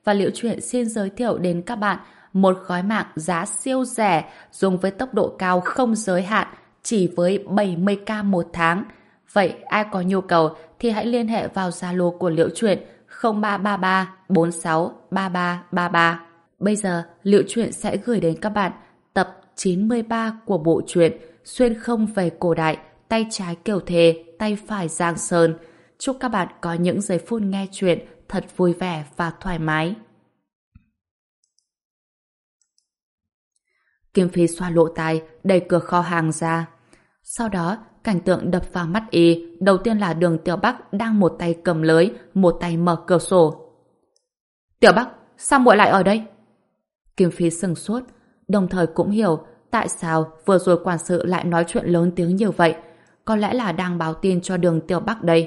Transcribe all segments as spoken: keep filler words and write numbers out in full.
và Liễu Chuyện xin giới thiệu đến các bạn một gói mạng giá siêu rẻ dùng với tốc độ cao không giới hạn chỉ với bảy mươi k một tháng. Vậy ai có nhu cầu thì hãy liên hệ vào Zalo của Liễu Chuyện không ba ba ba bốn sáu ba ba ba ba. Bây giờ Liễu Chuyện sẽ gửi đến các bạn tập chín mươi ba của bộ truyện Xuyên không về cổ đại, tay trái Kiều Thề, tay phải Giang Sơn. Chúc các bạn có những giây phút nghe chuyện thật vui vẻ và thoải mái. Kim Phi xoa lỗ tai, đẩy cửa kho hàng ra. Sau đó, cảnh tượng đập vào mắt y, đầu tiên là Đường Tiểu Bắc đang một tay cầm lưới, một tay mở cửa sổ. Tiểu Bắc, sao muội lại ở đây? Kim Phi sững sốt, đồng thời cũng hiểu tại sao vừa rồi quản sự lại nói chuyện lớn tiếng như vậy. Có lẽ là đang báo tin cho Đường Tiểu Bắc đây.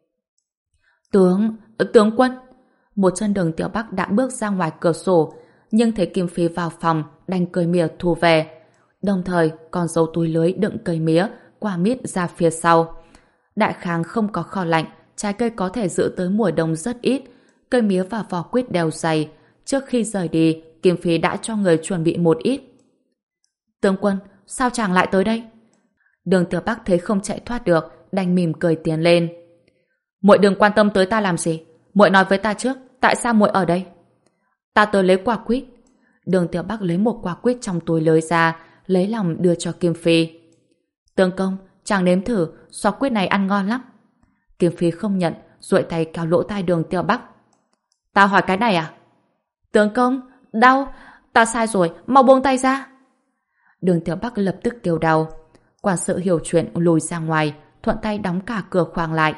Tướng, tướng quân. Một chân Đường Tiểu Bắc đã bước ra ngoài cửa sổ, nhưng thấy Kim Phi vào phòng, đành cười mỉa thu về. Đồng thời còn giấu túi lưới đựng cây mía, quả mít ra phía sau. Đại khang không có kho lạnh, trái cây có thể giữ tới mùa đông rất ít. Cây mía và vỏ quýt đều dày. Trước khi rời đi, Kim Phi đã cho người chuẩn bị một ít. Tướng quân, sao chàng lại tới đây? Đường Tiểu Bắc thấy không chạy thoát được, đành mỉm cười tiến lên. Muội đừng quan tâm tới ta làm gì. Muội nói với ta trước, tại sao muội ở đây? Ta tới lấy quả quýt. Đường Tiểu Bắc lấy một quả quýt trong túi lưới ra, lấy lòng đưa cho Kim Phi. Tướng công, chàng nếm thử, xoa quýt này ăn ngon lắm. Kim Phi không nhận, duỗi tay kéo lỗ tai Đường Tiểu Bắc. Ta hỏi cái này à? Tướng công, đau, ta sai rồi, mau buông tay ra. Đường Tiểu Bắc lập tức kêu đau. Quản sự hiểu chuyện lùi ra ngoài, thuận tay đóng cả cửa khoang lại.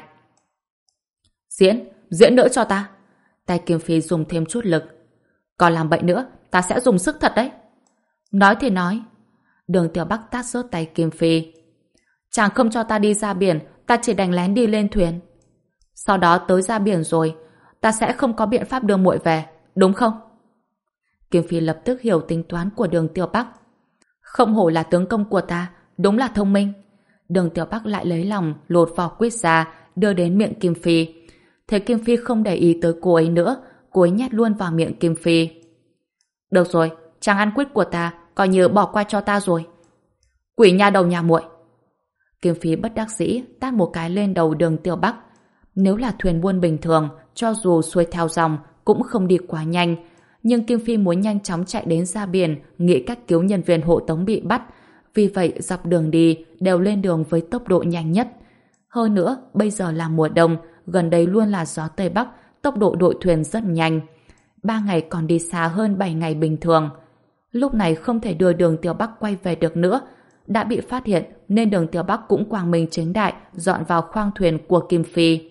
Diễn, diễn nữa cho ta. Tay Kim Phi dùng thêm chút lực. Còn làm bậy nữa, ta sẽ dùng sức thật đấy. Nói thì nói. Đường Tiểu Bắc tát rớt tay Kim Phi. Chàng không cho ta đi ra biển, ta chỉ đành lén đi lên thuyền. Sau đó tới ra biển rồi, ta sẽ không có biện pháp đưa muội về, đúng không? Kim Phi lập tức hiểu tính toán của Đường Tiểu Bắc. Không hổ là tướng công của ta, đúng là thông minh. Đường Tiểu Bắc lại lấy lòng lột vỏ quýt ra, đưa đến miệng Kim Phi. Thế Kim Phi không để ý tới cô ấy nữa, cô ấy nhét luôn vào miệng Kim Phi. Được rồi, chàng ăn quýt của ta, coi như bỏ qua cho ta rồi. Quỷ nha đầu nhà muội. Kim Phi bất đắc dĩ tát một cái lên đầu Đường Tiểu Bắc. Nếu là thuyền buôn bình thường, cho dù xuôi theo dòng cũng không đi quá nhanh, nhưng Kim Phi muốn nhanh chóng chạy đến ra biển, nghĩ cách cứu nhân viên hộ tống bị bắt. Vì vậy dọc đường đi đều lên đường với tốc độ nhanh nhất. Hơn nữa, bây giờ là mùa đông, gần đây luôn là gió Tây Bắc, tốc độ đội thuyền rất nhanh. Ba ngày còn đi xa hơn bảy ngày bình thường. Lúc này không thể đưa Đường Tiểu Bắc quay về được nữa. Đã bị phát hiện nên Đường Tiểu Bắc cũng quang minh chính đại dọn vào khoang thuyền của Kim Phi.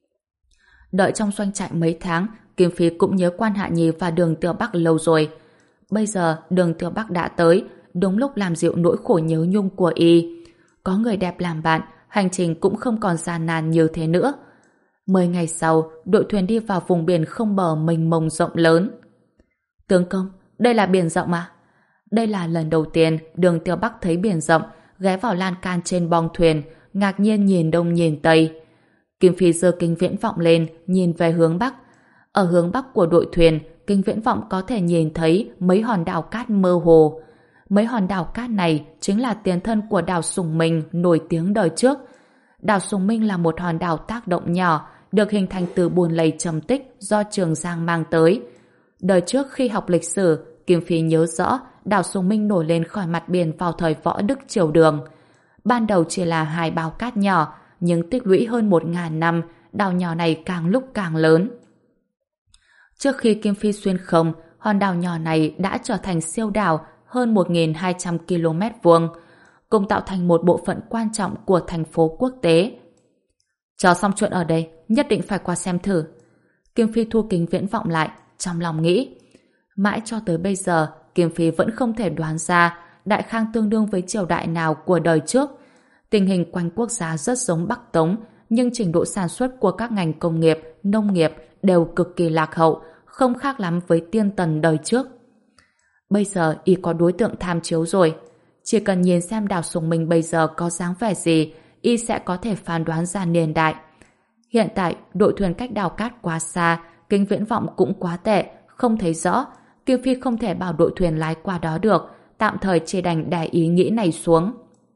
Đợi trong doanh trại mấy tháng, Kim Phi cũng nhớ Quan Hạ Nhi và Đường Tiểu Bắc lâu rồi. Bây giờ Đường Tiểu Bắc đã tới, đúng lúc làm dịu nỗi khổ nhớ nhung của y. Có người đẹp làm bạn, hành trình cũng không còn gian nan như thế nữa. Mười ngày sau, đội thuyền đi vào vùng biển không bờ mênh mông rộng lớn. Tướng công, đây là biển rộng à? Đây là lần đầu tiên Đường Tiểu Bắc thấy biển rộng, ghé vào lan can trên bong thuyền, ngạc nhiên nhìn đông nhìn tây. Kim Phi giơ kính viễn vọng lên, nhìn về hướng bắc. Ở hướng bắc của đội thuyền, kính viễn vọng có thể nhìn thấy mấy hòn đảo cát mơ hồ. Mấy hòn đảo cát này chính là tiền thân của đảo Sùng Minh nổi tiếng đời trước. Đảo Sùng Minh là một hòn đảo tác động nhỏ, được hình thành từ bùn lầy trầm tích do Trường Giang mang tới. Đời trước khi học lịch sử, Kim Phi nhớ rõ đảo Sùng Minh nổi lên khỏi mặt biển vào thời Võ Đức Triều Đường. Ban đầu chỉ là hai bao cát nhỏ, nhưng tích lũy hơn một ngàn năm, đảo nhỏ này càng lúc càng lớn. Trước khi Kim Phi xuyên không, hòn đảo nhỏ này đã trở thành siêu đảo hơn một nghìn hai trăm ki lô mét vuông, cùng tạo thành một bộ phận quan trọng của thành phố quốc tế. Chờ xong chuyện ở đây, nhất định phải qua xem thử. Kim Phi thu kính viễn vọng lại, trong lòng nghĩ. Mãi cho tới bây giờ, Kim Phi vẫn không thể đoán ra Đại Khang tương đương với triều đại nào của đời trước. Tình hình quanh quốc gia rất giống Bắc Tống, nhưng trình độ sản xuất của các ngành công nghiệp, nông nghiệp đều cực kỳ lạc hậu, không khác lắm với tiên tần đời trước. Bây giờ y có đối tượng tham chiếu rồi. Chỉ cần nhìn xem đảo Sùng Minh bây giờ có dáng vẻ gì, y sẽ có thể phán đoán ra niên đại. Hiện tại, đội thuyền cách đảo cát quá xa, kính viễn vọng cũng quá tệ, không thấy rõ. Kim Phi không thể bảo đội thuyền lái qua đó được, tạm thời chỉ đành để ý nghĩ này xuống.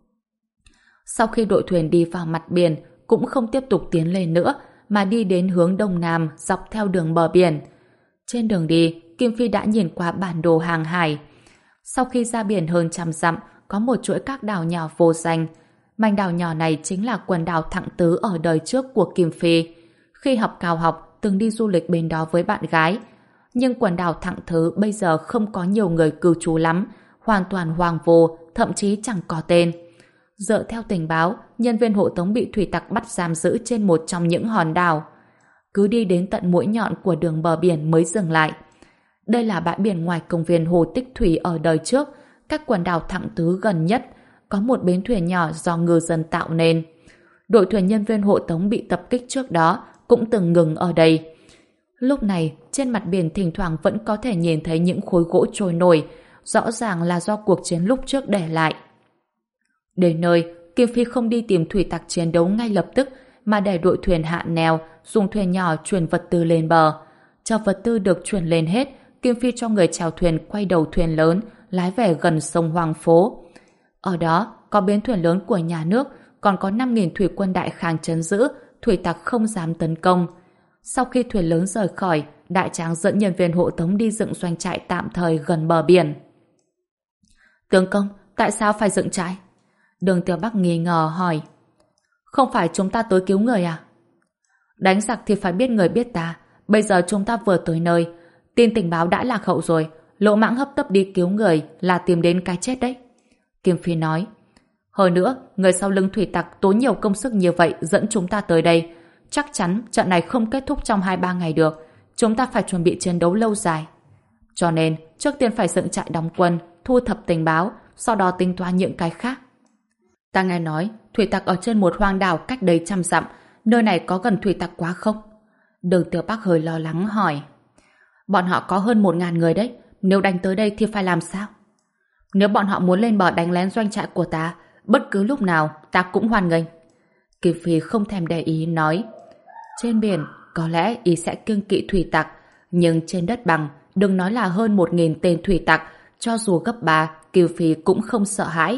Sau khi đội thuyền đi vào mặt biển, cũng không tiếp tục tiến lên nữa, mà đi đến hướng đông nam dọc theo đường bờ biển. Trên đường đi, Kim Phi đã nhìn qua bản đồ hàng hải. Sau khi ra biển hơn trăm dặm, có một chuỗi các đảo nhỏ vô danh. Mảnh đảo nhỏ này chính là quần đảo Thặng Tứ ở đời trước của Kim Phi. Khi học cao học, từng đi du lịch bên đó với bạn gái. Nhưng quần đảo Thặng Tứ bây giờ không có nhiều người cư trú lắm, hoàn toàn hoang vô, thậm chí chẳng có tên. Dựa theo tình báo, nhân viên hộ tống bị thủy tặc bắt giam giữ trên một trong những hòn đảo. Cứ đi đến tận mũi nhọn của đường bờ biển mới dừng lại. Đây là bãi biển ngoài công viên Hồ Tích Thủy ở đời trước, cách quần đảo Thặng Tứ gần nhất, có một bến thuyền nhỏ do ngư dân tạo nên. Đội thuyền nhân viên hộ tống bị tập kích trước đó cũng từng ngừng ở đây. Lúc này, trên mặt biển thỉnh thoảng vẫn có thể nhìn thấy những khối gỗ trôi nổi, rõ ràng là do cuộc chiến lúc trước để lại. Đến nơi, Kim Phi không đi tìm thủy tặc chiến đấu ngay lập tức, mà để đội thuyền hạ neo, dùng thuyền nhỏ chuyển vật tư lên bờ. Cho vật tư được chuyển lên hết, Kim Phi cho người chèo thuyền quay đầu thuyền lớn, lái về gần sông Hoàng Phố. Ở đó, có bến thuyền lớn của nhà nước, còn có năm nghìn thủy quân đại kháng trấn giữ, thủy tặc không dám tấn công. Sau khi thuyền lớn rời khỏi, đại tráng dẫn nhân viên hộ tống đi dựng doanh trại tạm thời gần bờ biển. Tướng công, tại sao phải dựng trại? Đường Tiểu Bắc nghi ngờ hỏi. Không phải chúng ta tới cứu người à? Đánh giặc thì phải biết người biết ta. Bây giờ chúng ta vừa tới nơi, tin tình báo đã lạc hậu rồi, lỗ mãng hấp tấp đi cứu người là tìm đến cái chết đấy. Kim Phi nói. Hơn nữa, người sau lưng thủy tặc tốn nhiều công sức như vậy dẫn chúng ta tới đây. Chắc chắn trận này không kết thúc trong hai ba ngày được. Chúng ta phải chuẩn bị chiến đấu lâu dài. Cho nên, trước tiên phải dựng trại đóng quân, thu thập tình báo, sau đó tính toán những cái khác. Ta nghe nói, thủy tặc ở trên một hoang đảo cách đây trăm dặm, nơi này có gần thủy tặc quá không? Đường Tiểu Bắc hơi lo lắng hỏi. Bọn họ có hơn một ngàn người đấy, nếu đánh tới đây thì phải làm sao? Nếu bọn họ muốn lên bờ đánh lén doanh trại của ta, bất cứ lúc nào ta cũng hoan nghênh. Kim Phi không thèm để ý nói. Trên biển, có lẽ y sẽ kiêng kỵ thủy tặc, nhưng trên đất bằng, đừng nói là hơn một nghìn tên thủy tặc, cho dù gấp ba, Kim Phi cũng không sợ hãi.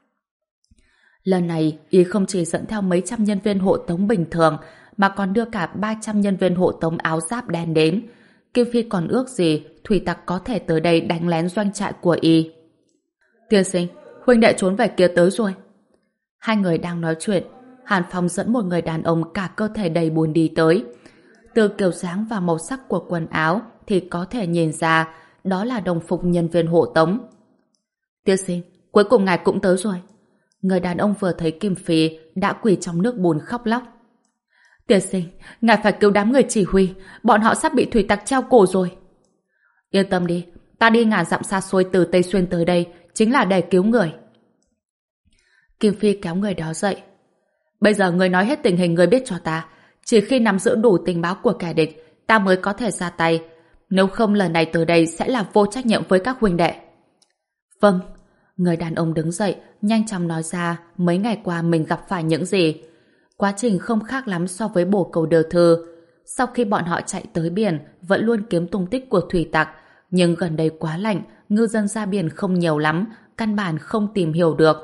Lần này, y không chỉ dẫn theo mấy trăm nhân viên hộ tống bình thường, mà còn đưa cả ba trăm nhân viên hộ tống áo giáp đen đến. Kim Phi còn ước gì thủy tặc có thể tới đây đánh lén doanh trại của y. Tiên sinh, huynh đệ trốn về kia tới rồi. Hai người đang nói chuyện, Hàn Phong dẫn một người đàn ông cả cơ thể đầy buồn đi tới. Từ kiểu dáng và màu sắc của quần áo thì có thể nhìn ra đó là đồng phục nhân viên hộ tống. Tiên sinh, cuối cùng ngài cũng tới rồi. Người đàn ông vừa thấy Kim Phi đã quỳ trong nước bùn khóc lóc. Tiên sinh, ngài phải cứu đám người chỉ huy, bọn họ sắp bị thủy tặc treo cổ rồi. Yên tâm đi, ta đi ngàn dặm xa xôi từ Tây Xuyên tới đây chính là để cứu người. Kim Phi kéo người đó dậy. Bây giờ người nói hết tình hình người biết cho ta, chỉ khi nắm giữ đủ tình báo của kẻ địch, ta mới có thể ra tay. Nếu không lần này từ đây sẽ là vô trách nhiệm với các huynh đệ. Vâng. Người đàn ông đứng dậy, nhanh chóng nói ra mấy ngày qua mình gặp phải những gì. Quá trình không khác lắm so với bổ cầu đờ thư. Sau khi bọn họ chạy tới biển, vẫn luôn kiếm tung tích của thủy tặc, nhưng gần đây quá lạnh, ngư dân ra biển không nhiều lắm, căn bản không tìm hiểu được.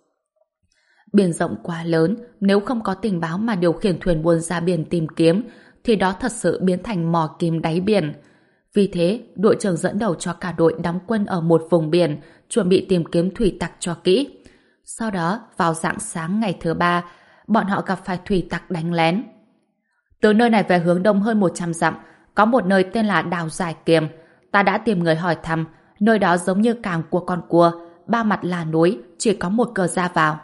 Biển rộng quá lớn, nếu không có tình báo mà điều khiển thuyền buôn ra biển tìm kiếm, thì đó thật sự biến thành mò kim đáy biển. Vì thế, đội trưởng dẫn đầu cho cả đội đóng quân ở một vùng biển, chuẩn bị tìm kiếm thủy tặc cho kỹ. Sau đó, vào rạng sáng ngày thứ ba, bọn họ gặp phải thủy tặc đánh lén. Từ nơi này về hướng đông hơn một trăm dặm, có một nơi tên là đảo Giải Kiềm. Ta đã tìm người hỏi thăm, nơi đó giống như cảng của con cua, ba mặt là núi, chỉ có một cửa ra vào.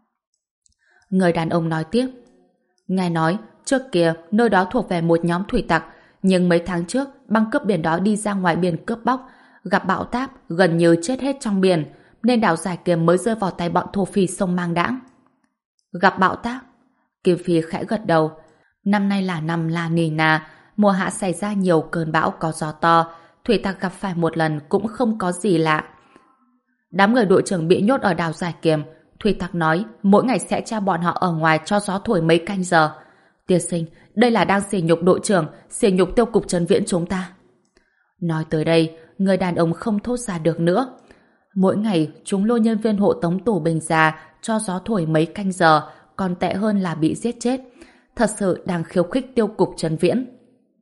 Người đàn ông nói tiếp. Nghe nói, trước kia, nơi đó thuộc về một nhóm thủy tặc, nhưng mấy tháng trước, băng cướp biển đó đi ra ngoài biển cướp bóc, gặp bão táp, gần như chết hết trong biển, nên đảo Giải Kiềm mới rơi vào tay bọn thổ phỉ sông Mang Đãng. Gặp bão táp? Kim Phi khẽ gật đầu. Năm nay là năm La Nina, mùa hạ xảy ra nhiều cơn bão có gió to, thủy tặc gặp phải một lần cũng không có gì lạ. Đám người đội trưởng bị nhốt ở đảo Giải Kiềm, thủy tặc nói mỗi ngày sẽ cho bọn họ ở ngoài cho gió thổi mấy canh giờ. Tiên sinh, đây là đang sỉ nhục đội trưởng, sỉ nhục tiêu cục trấn viễn chúng ta. Nói tới đây, người đàn ông không thốt ra được nữa. Mỗi ngày, chúng lôi nhân viên hộ tống tù binh ra, cho gió thổi mấy canh giờ, còn tệ hơn là bị giết chết. Thật sự đang khiêu khích tiêu cục Trần Viễn.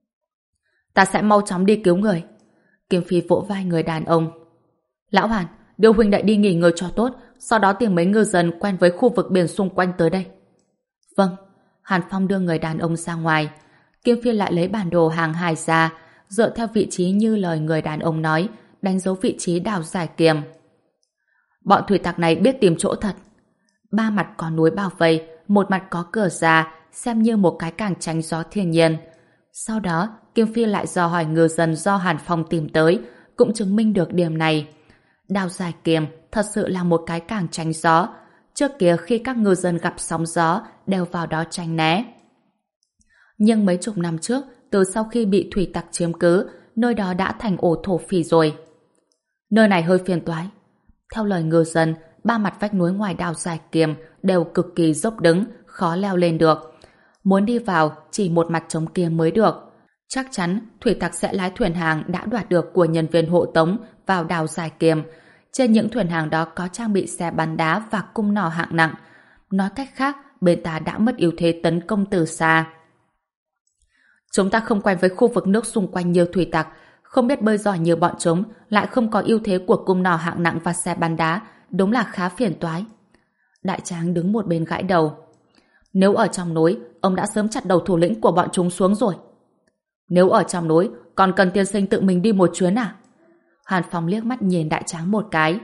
Ta sẽ mau chóng đi cứu người. Kim Phi vỗ vai người đàn ông. Lão Hàn, đưa huynh đệ đi nghỉ ngơi cho tốt, sau đó tìm mấy ngư dân quen với khu vực biển xung quanh tới đây. Vâng. Hàn Phong đưa người đàn ông ra ngoài. Kim Phi lại lấy bản đồ hàng hải ra, dựa theo vị trí như lời người đàn ông nói, đánh dấu vị trí đào giải kiềm. Bọn thủy tặc này biết tìm chỗ thật. Ba mặt có núi bao vây, một mặt có cửa ra, xem như một cái cảng tránh gió thiên nhiên. Sau đó, Kim Phi lại dò hỏi ngư dân do Hàn Phong tìm tới, cũng chứng minh được điểm này. Đào giải kiềm thật sự là một cái cảng tránh gió. Trước kia khi các ngư dân gặp sóng gió, đều vào đó tránh né. Nhưng mấy chục năm trước, từ sau khi bị thủy tặc chiếm cứ, nơi đó đã thành ổ thổ phỉ rồi. Nơi này hơi phiền toái. Theo lời ngư dân, ba mặt vách núi ngoài đào giải kiềm đều cực kỳ dốc đứng, khó leo lên được. Muốn đi vào, chỉ một mặt trống kia mới được. Chắc chắn thủy tặc sẽ lái thuyền hàng đã đoạt được của nhân viên hộ tống vào đào giải kiềm. Trên những thuyền hàng đó có trang bị xe bắn đá và cung nỏ hạng nặng. Nói cách khác, bên ta đã mất ưu thế tấn công từ xa. Chúng ta không quen với khu vực nước xung quanh như thủy tặc, không biết bơi giỏi như bọn chúng, lại không có ưu thế của cung nỏ hạng nặng và xe bắn đá, đúng là khá phiền toái. Đại tráng đứng một bên gãi đầu. Nếu ở trong núi, ông đã sớm chặt đầu thủ lĩnh của bọn chúng xuống rồi. Nếu ở trong núi, còn cần tiên sinh tự mình đi một chuyến à? Hàn Phong liếc mắt nhìn đại tráng một cái.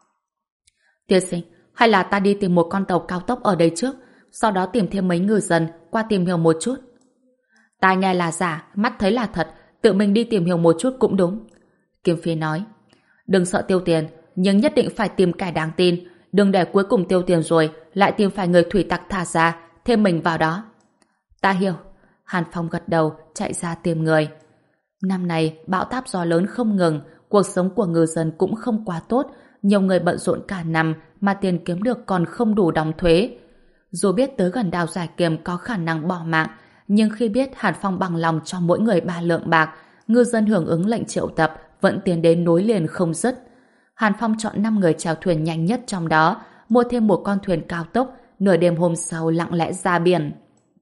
Tiên sinh, hay là ta đi tìm một con tàu cao tốc ở đây trước, sau đó tìm thêm mấy ngư dân qua tìm hiểu một chút. Tai nghe là giả, mắt thấy là thật, tự mình đi tìm hiểu một chút cũng đúng. Kim Phi nói. Đừng sợ tiêu tiền, nhưng nhất định phải tìm kẻ đáng tin, đừng để cuối cùng tiêu tiền rồi lại tìm phải người thủy tặc thả ra, thêm mình vào đó. Ta hiểu. Hàn Phong gật đầu, chạy ra tìm người. Năm nay, bão táp gió lớn không ngừng, cuộc sống của ngư dân cũng không quá tốt, nhiều người bận rộn cả năm mà tiền kiếm được còn không đủ đóng thuế. Dù biết tới gần đào giải kiềm có khả năng bỏ mạng, nhưng khi biết Hàn Phong bằng lòng cho mỗi người ba lượng bạc, ngư dân hưởng ứng lệnh triệu tập vẫn tiến đến nối liền không dứt. Hàn Phong chọn năm người chèo thuyền nhanh nhất trong đó, mua thêm một con thuyền cao tốc, nửa đêm hôm sau lặng lẽ ra biển.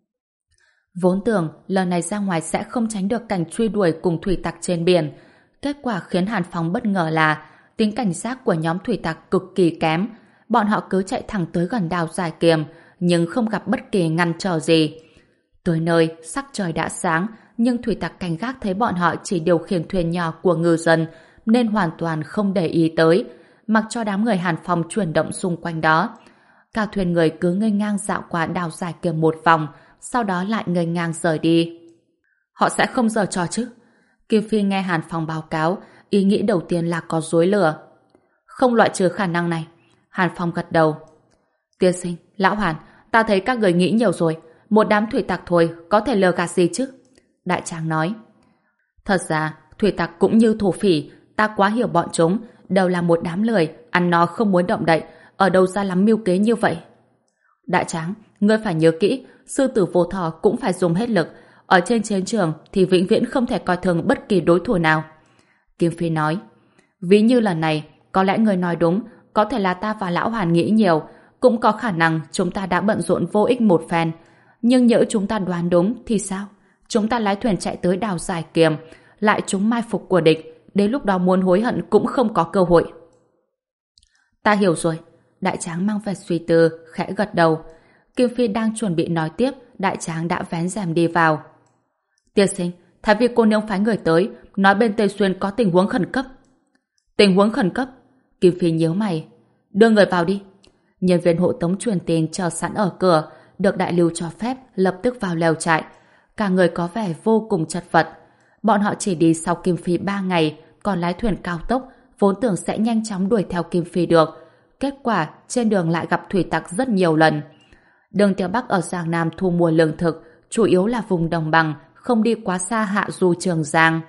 Vốn tưởng lần này ra ngoài sẽ không tránh được cảnh truy đuổi cùng thủy tặc trên biển. Kết quả khiến Hàn Phong bất ngờ là tính cảnh giác của nhóm thủy tặc cực kỳ kém. Bọn họ cứ chạy thẳng tới gần đào giải kiềm, nhưng không gặp bất kỳ ngăn trở gì. Tới nơi, sắc trời đã sáng, nhưng thủy tặc canh gác thấy bọn họ chỉ điều khiển thuyền nhỏ của ngư dân, nên hoàn toàn không để ý tới, mặc cho đám người Hàn Phong chuyển động xung quanh đó. Cả thuyền người cứ ngây ngang dạo qua đào giải kiềm một vòng, sau đó lại ngây ngang rời đi. Họ sẽ không giở trò chứ? Kim Phi nghe Hàn Phong báo cáo, ý nghĩ đầu tiên là có dối lừa. Không loại trừ khả năng này. Hàn Phong gật đầu. Tiên sinh, lão Hàn, ta thấy các người nghĩ nhiều rồi. Một đám thủy tặc thôi, có thể lừa gạt gì chứ? Đại tráng nói. Thật ra, thủy tặc cũng như thổ phỉ, ta quá hiểu bọn chúng, đều là một đám lười, ăn nó không muốn động đậy, ở đâu ra lắm mưu kế như vậy. Đại tráng, ngươi phải nhớ kỹ, sư tử vô thọ cũng phải dùng hết lực, ở trên chiến trường thì vĩnh viễn không thể coi thường bất kỳ đối thủ nào. Kim Phi nói. Ví như lần này, có lẽ ngươi nói đúng, có thể là ta và lão Hàn nghĩ nhiều, cũng có khả năng chúng ta đã bận rộn vô ích một phen. Nhưng nhỡ chúng ta đoán đúng thì sao? Chúng ta lái thuyền chạy tới đào giải kiềm, lại trúng mai phục của địch, đến lúc đó muốn hối hận cũng không có cơ hội. Ta hiểu rồi. Đại tráng mang vẻ suy tư, khẽ gật đầu. Kim Phi đang chuẩn bị nói tiếp, đại tráng đã vén rèm đi vào. Tiên sinh, Thái Vi cô nương phái người tới, nói bên Tây Xuyên có tình huống khẩn cấp. Tình huống khẩn cấp? Kim Phi nhíu mày. Đưa người vào đi. Nhân viên hộ tống truyền tin chờ sẵn ở cửa, được đại lưu cho phép lập tức vào lều trại. Cả người có vẻ vô cùng chật vật. Bọn họ chỉ đi sau Kim Phi ba ngày, còn lái thuyền cao tốc, vốn tưởng sẽ nhanh chóng đuổi theo Kim Phi được. Kết quả, trên đường lại gặp thủy tặc rất nhiều lần. Đường Tiểu Bắc ở Giang Nam thu mua lương thực, chủ yếu là vùng đồng bằng, không đi quá xa hạ du Trường Giang.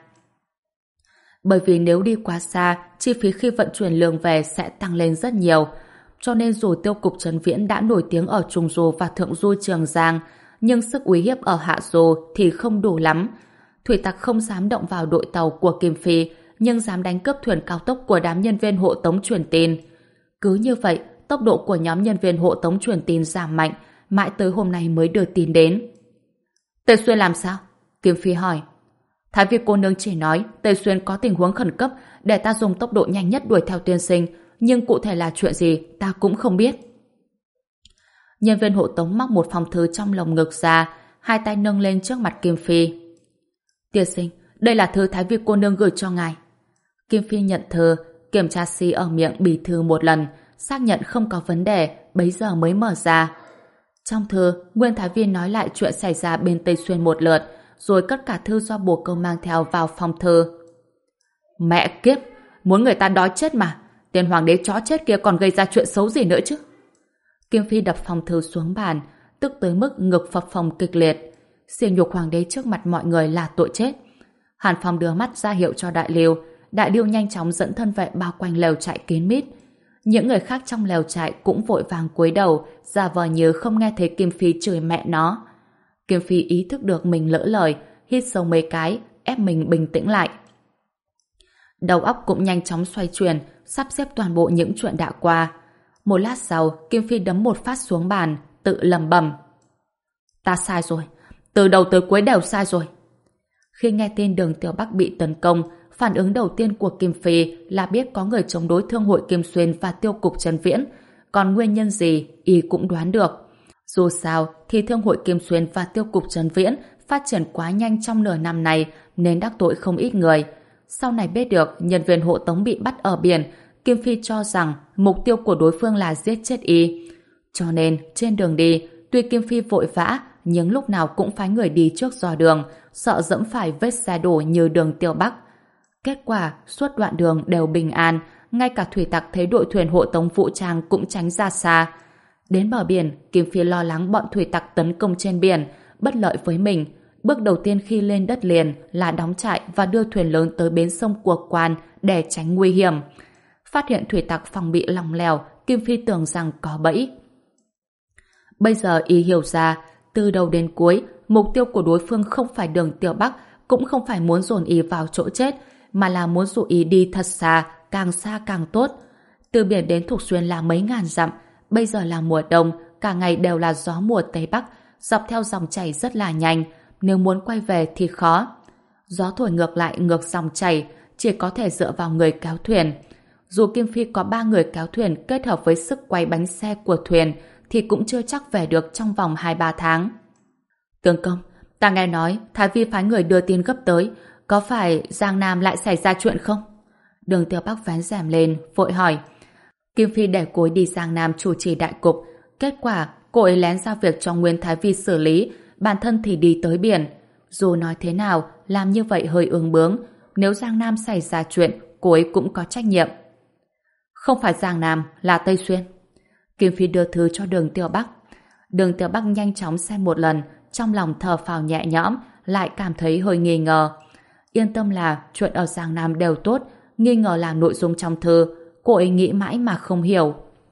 Bởi vì nếu đi quá xa, chi phí khi vận chuyển lương về sẽ tăng lên rất nhiều. Cho nên dù tiêu cục Trấn Viễn đã nổi tiếng ở Trung Du và Thượng Du Trường Giang, nhưng sức uy hiếp ở Hạ Du thì không đủ lắm. thủy tặc không dám động vào đội tàu của Kim Phi, nhưng dám đánh cướp thuyền cao tốc của đám nhân viên hộ tống truyền tin. Cứ như vậy, tốc độ của nhóm nhân viên hộ tống truyền tin giảm mạnh, mãi tới hôm nay mới đưa tin đến. Tây Xuyên làm sao? Kim Phi hỏi. Thái Vi cô nương chỉ nói Tây Xuyên có tình huống khẩn cấp để ta dùng tốc độ nhanh nhất đuổi theo tiên sinh, nhưng cụ thể là chuyện gì ta cũng không biết. Nhân viên hộ tống móc một phong thư trong lồng ngực ra, hai tay nâng lên trước mặt Kim Phi. Tiên sinh, đây là thư Thái Vi cô nương gửi cho ngài. Kim Phi nhận thư, kiểm tra xi ở miệng bì thư một lần, xác nhận không có vấn đề, bấy giờ mới mở ra. Trong thư, Nguyên Thái Vi nói lại chuyện xảy ra bên Tây Xuyên một lượt, rồi cất cả thư do bồ câu mang theo vào phong thư. Mẹ kiếp, muốn người ta đói chết mà, tên hoàng đế chó chết kia còn gây ra chuyện xấu gì nữa chứ? Kim Phi đập phong thư xuống bàn, tức tới mức ngực phập phồng kịch liệt. Xiềng nhục hoàng đế trước mặt mọi người là tội chết. Hàn Phong đưa mắt ra hiệu cho Đại Liêu, Đại Liêu nhanh chóng dẫn thân vệ bao quanh lều trại kín mít. Những người khác trong lều trại cũng vội vàng cúi đầu, giả vờ như không nghe thấy Kim Phi chửi mẹ nó. Kim Phi ý thức được mình lỡ lời, hít sâu mấy cái, ép mình bình tĩnh lại. Đầu óc cũng nhanh chóng xoay chuyển, sắp xếp toàn bộ những chuyện đã qua. Một lát sau, Kim Phi đấm một phát xuống bàn, tự lẩm bẩm. Ta sai rồi, từ đầu tới cuối đều sai rồi. Khi nghe tin Đường Tiểu Bắc bị tấn công, phản ứng đầu tiên của Kim Phi là biết có người chống đối Thương hội Kim Xuyên và Tiêu cục Trấn Viễn, còn nguyên nhân gì, y cũng đoán được. Dù sao, thì Thương hội Kim Xuyên và Tiêu cục Trấn Viễn phát triển quá nhanh trong nửa năm này nên đắc tội không ít người. Sau này biết được nhân viên hộ tống bị bắt ở biển, Kim Phi cho rằng mục tiêu của đối phương là giết chết y. Cho nên, trên đường đi, tuy Kim Phi vội vã, nhưng lúc nào cũng phái người đi trước dò đường, sợ dẫm phải vết xe đổ như Đường Tiểu Bắc. Kết quả, suốt đoạn đường đều bình an, ngay cả thủy tặc thấy đội thuyền hộ tống vũ trang cũng tránh ra xa. Đến bờ biển, Kim Phi lo lắng bọn thủy tặc tấn công trên biển, bất lợi với mình. Bước đầu tiên khi lên đất liền là đóng trại và đưa thuyền lớn tới bến sông Cuộc Quan để tránh nguy hiểm. Phát hiện thủy tặc phòng bị lỏng lẻo, Kim Phi tưởng rằng có bẫy. Bây giờ y hiểu ra, từ đầu đến cuối, mục tiêu của đối phương không phải Đường Tiểu Bắc, cũng không phải muốn dồn y vào chỗ chết, mà là muốn dụ y đi thật xa, càng xa càng tốt. Từ biển đến Thục Xuyên là mấy ngàn dặm, bây giờ là mùa đông, cả ngày đều là gió mùa Tây Bắc, dọc theo dòng chảy rất là nhanh, nếu muốn quay về thì khó. Gió thổi ngược lại ngược dòng chảy, chỉ có thể dựa vào người kéo thuyền. Dù Kim Phi có ba người kéo thuyền kết hợp với sức quay bánh xe của thuyền, thì cũng chưa chắc về được trong vòng hai ba tháng. Tướng công, ta nghe nói Thái Vi phái người đưa tin gấp tới, có phải Giang Nam lại xảy ra chuyện không? Đường Tiểu Bắc vén rèm lên, vội hỏi. Kim Phi để cô ấy đi Giang Nam chủ trì đại cục, kết quả cô ấy lén giao việc cho Nguyên Thái Vi xử lý, bản thân thì đi tới biển. Dù nói thế nào, làm như vậy hơi ương bướng, nếu Giang Nam xảy ra chuyện, cô ấy cũng có trách nhiệm. Không phải Giang Nam, là Tây Xuyên. Kim Phi đưa thư cho Đường Tiểu Bắc. Đường Tiểu Bắc nhanh chóng xem một lần, trong lòng thở phào nhẹ nhõm, lại cảm thấy hơi nghi ngờ. Yên tâm là chuyện ở Giang Nam đều tốt, nghi ngờ là nội dung trong thư, cô ấy nghĩ mãi mà không hiểu.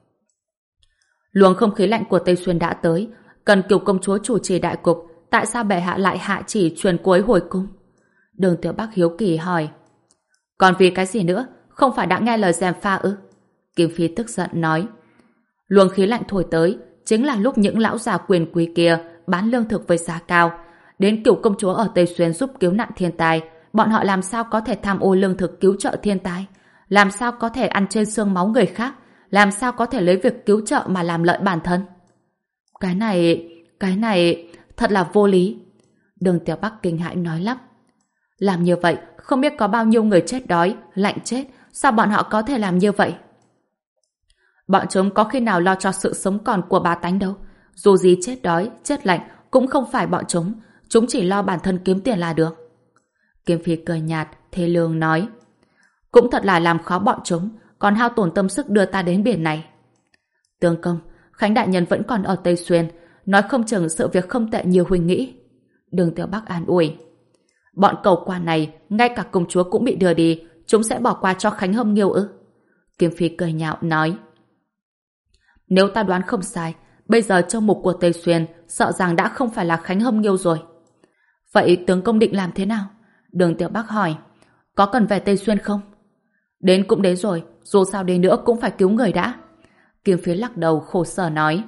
Luồng không khí lạnh của Tây Xuyên đã tới, cần Kiều công chúa chủ trì đại cục, tại sao bệ hạ lại hạ chỉ truyền cô ấy hồi cung? Đường Tiểu Bắc hiếu kỳ hỏi. Còn vì cái gì nữa, không phải đã nghe lời gièm pha ư? Kim Phi tức giận nói. Luồng khí lạnh thổi tới, chính là lúc những lão già quyền quý kia bán lương thực với giá cao. Đến Kiều công chúa ở Tây Xuyên giúp cứu nạn thiên tai, bọn họ làm sao có thể tham ô lương thực cứu trợ thiên tai? Làm sao có thể ăn trên xương máu người khác? Làm sao có thể lấy việc cứu trợ mà làm lợi bản thân? Cái này, cái này thật là vô lý. Đường Tiểu Bắc kinh hãi nói lắp. Làm như vậy, không biết có bao nhiêu người chết đói, lạnh chết, sao bọn họ có thể làm như vậy? Bọn chúng có khi nào lo cho sự sống còn của bá tánh đâu. Dù gì chết đói, chết lạnh cũng không phải bọn chúng, chúng chỉ lo bản thân kiếm tiền là được. Kim Phi cười nhạt, thê lương nói. Cũng thật là làm khó bọn chúng, còn hao tổn tâm sức đưa ta đến biển này. Tướng công, Khánh đại nhân vẫn còn ở Tây Xuyên, nói không chừng sự việc không tệ như huynh nghĩ. Đường Tiểu Bắc an ủi. Bọn cầu quan này, ngay cả công chúa cũng bị đưa đi, chúng sẽ bỏ qua cho Khánh Hâm Nghiêu ư? Kim Phi cười nhạo nói. Nếu ta đoán không sai, bây giờ châu mục của Tây Xuyên sợ rằng đã không phải là Khánh Hâm Nghiêu rồi. Vậy tướng công định làm thế nào? Đường Tiểu Bắc hỏi, có cần về Tây Xuyên không? Đến cũng đến rồi, dù sao đến nữa cũng phải cứu người đã. Kim Phi lắc đầu khổ sở nói.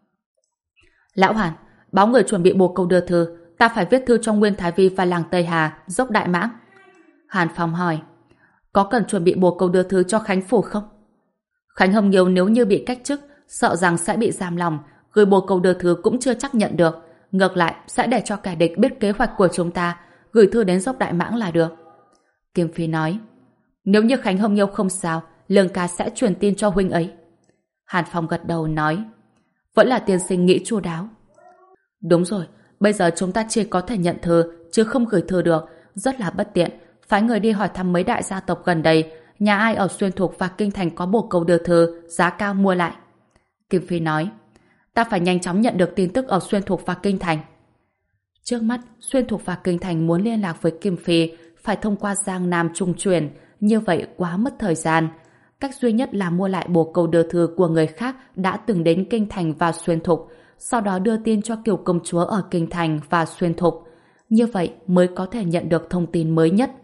Lão Hàn, báo người chuẩn bị bồ câu đưa thư, ta phải viết thư cho Nguyên Thái Vi và làng Tây Hà, dốc Đại Mãng. Hàn Phong hỏi, có cần chuẩn bị bồ câu đưa thư cho Khánh Phủ không? Khánh Hồng Nhiều nếu như bị cách chức, sợ rằng sẽ bị giam lòng, gửi bồ câu đưa thư cũng chưa chắc nhận được. Ngược lại, sẽ để cho kẻ địch biết kế hoạch của chúng ta, gửi thư đến dốc Đại Mãng là được. Kim Phi nói, nếu như Khánh Hồng Nhiều không sao, Lương ca sẽ truyền tin cho huynh ấy. Hàn Phong gật đầu nói, vẫn là tiên sinh nghĩ chu đáo. Đúng rồi, bây giờ chúng ta chỉ có thể nhận thư, chứ không gửi thư được, rất là bất tiện. Phái người đi hỏi thăm mấy đại gia tộc gần đây, nhà ai ở Xuyên Thục và Kinh Thành có bồ câu đưa thư, giá cao mua lại. Kim Phi nói, ta phải nhanh chóng nhận được tin tức ở Xuyên Thục và Kinh Thành. Trước mắt, Xuyên Thục và Kinh Thành muốn liên lạc với Kim Phi, phải thông qua Giang Nam trung chuyển, như vậy quá mất thời gian. Cách duy nhất là mua lại bồ câu đưa thư của người khác đã từng đến Kinh Thành và Xuyên Thục, sau đó đưa tin cho Kiều công chúa ở Kinh Thành và Xuyên Thục. Như vậy mới có thể nhận được thông tin mới nhất.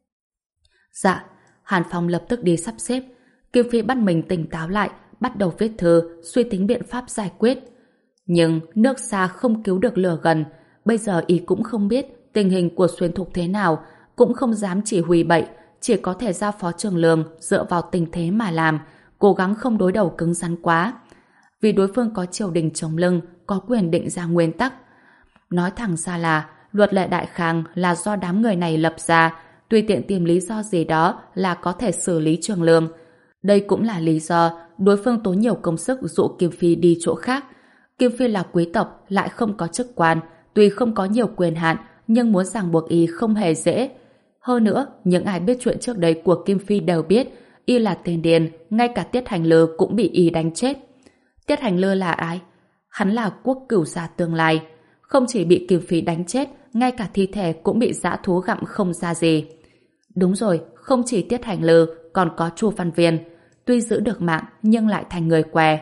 Dạ, Hàn Phong lập tức đi sắp xếp. Kim Phi bắt mình tỉnh táo lại, bắt đầu viết thư, suy tính biện pháp giải quyết. Nhưng nước xa không cứu được lửa gần, bây giờ y cũng không biết tình hình của Xuyên Thục thế nào, cũng không dám chỉ huy bậy, chỉ có thể giao phó Trường Lương dựa vào tình thế mà làm, cố gắng không đối đầu cứng rắn quá. Vì đối phương có triều đình chống lưng, có quyền định ra nguyên tắc. Nói thẳng ra là luật lệ Đại Khang là do đám người này lập ra, tùy tiện tìm lý do gì đó là có thể xử lý Trường Lương. Đây cũng là lý do đối phương tốn nhiều công sức dụ Kim Phi đi chỗ khác. Kim Phi là quý tộc, lại không có chức quan, tuy không có nhiều quyền hạn, nhưng muốn ràng buộc y không hề dễ. Hơn nữa, những ai biết chuyện trước đây của Kim Phi đều biết, y là tên điên, ngay cả Tiết Hành Lư cũng bị y đánh chết. Tiết Hành Lư là ai? Hắn là quốc cửu gia tương lai. Không chỉ bị Kim Phi đánh chết, ngay cả thi thể cũng bị dã thú gặm không ra gì. Đúng rồi, không chỉ Tiết Hành Lư, còn có Chu Văn Viên. Tuy giữ được mạng, nhưng lại thành người què.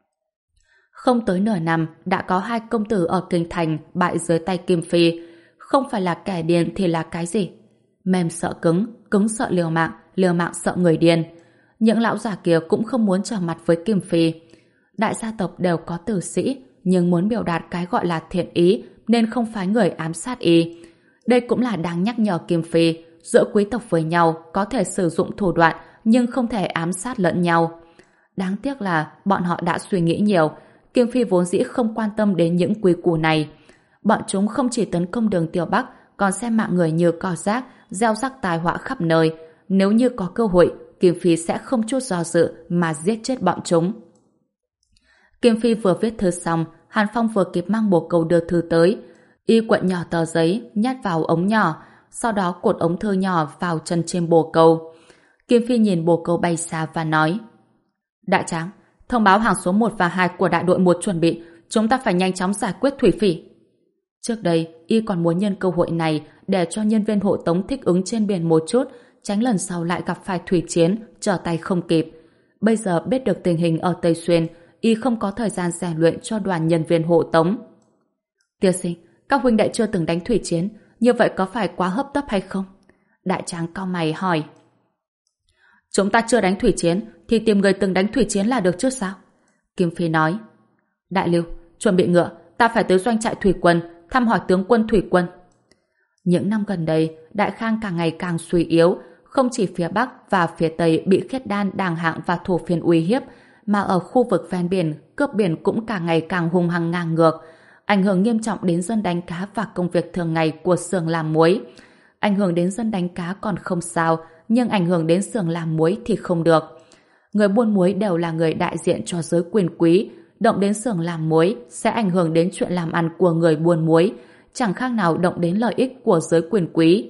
Không tới nửa năm, đã có hai công tử ở Kinh Thành bại dưới tay Kim Phi. Không phải là kẻ điên thì là cái gì? Mềm sợ cứng, cứng sợ liều mạng, liều mạng sợ người điên. Những lão già kia cũng không muốn trở mặt với Kim Phi. Đại gia tộc đều có tử sĩ, nhưng muốn biểu đạt cái gọi là thiện ý nên không phái người ám sát y. Đây cũng là đáng nhắc nhở Kim Phi, giữa quý tộc với nhau có thể sử dụng thủ đoạn nhưng không thể ám sát lẫn nhau. Đáng tiếc là bọn họ đã suy nghĩ nhiều. Kim Phi vốn dĩ không quan tâm đến những quy củ này. Bọn chúng không chỉ tấn công Đường Tiểu Bắc, còn xem mạng người như cỏ rác, gieo rắc tai họa khắp nơi. Nếu như có cơ hội, Kim Phi sẽ không chút do dự mà giết chết bọn chúng. Kim Phi vừa viết thư xong, Hàn Phong vừa kịp mang bồ câu đưa thư tới. Y cuộn nhỏ tờ giấy, nhét vào ống nhỏ, sau đó cột ống thư nhỏ vào chân trên bồ câu. Kim Phi nhìn bồ câu bay xa và nói: Đại tráng, thông báo hàng số một và hai của đại đội một chuẩn bị, chúng ta phải nhanh chóng giải quyết thủy phỉ. Trước đây, y còn muốn nhân cơ hội này để cho nhân viên hộ tống thích ứng trên biển một chút, tránh lần sau lại gặp phải thủy chiến, trở tay không kịp. Bây giờ biết được tình hình ở Tây Xuyên, y không có thời gian rèn luyện cho đoàn nhân viên hộ tống. Tiên sinh, các huynh đệ chưa từng đánh thủy chiến, như vậy có phải quá hấp tấp hay không? Đại tráng cau mày hỏi. Chúng ta chưa đánh thủy chiến, thì tìm người từng đánh thủy chiến là được chứ sao? Kim Phi nói. Đại Lưu, chuẩn bị ngựa, ta phải tới doanh trại thủy quân, thăm hỏi tướng quân thủy quân. Những năm gần đây, Đại Khang càng ngày càng suy yếu, không chỉ phía Bắc và phía Tây bị Khiết Đan, Đàng Hạng và thổ phiên uy hiếp, mà ở khu vực ven biển, cướp biển cũng càng ngày càng hung hăng ngang ngược, ảnh hưởng nghiêm trọng đến dân đánh cá và công việc thường ngày của xưởng làm muối. Ảnh hưởng đến dân đánh cá còn không sao, nhưng ảnh hưởng đến xưởng làm muối thì không được. Người buôn muối đều là người đại diện cho giới quyền quý, động đến xưởng làm muối sẽ ảnh hưởng đến chuyện làm ăn của người buôn muối, chẳng khác nào động đến lợi ích của giới quyền quý.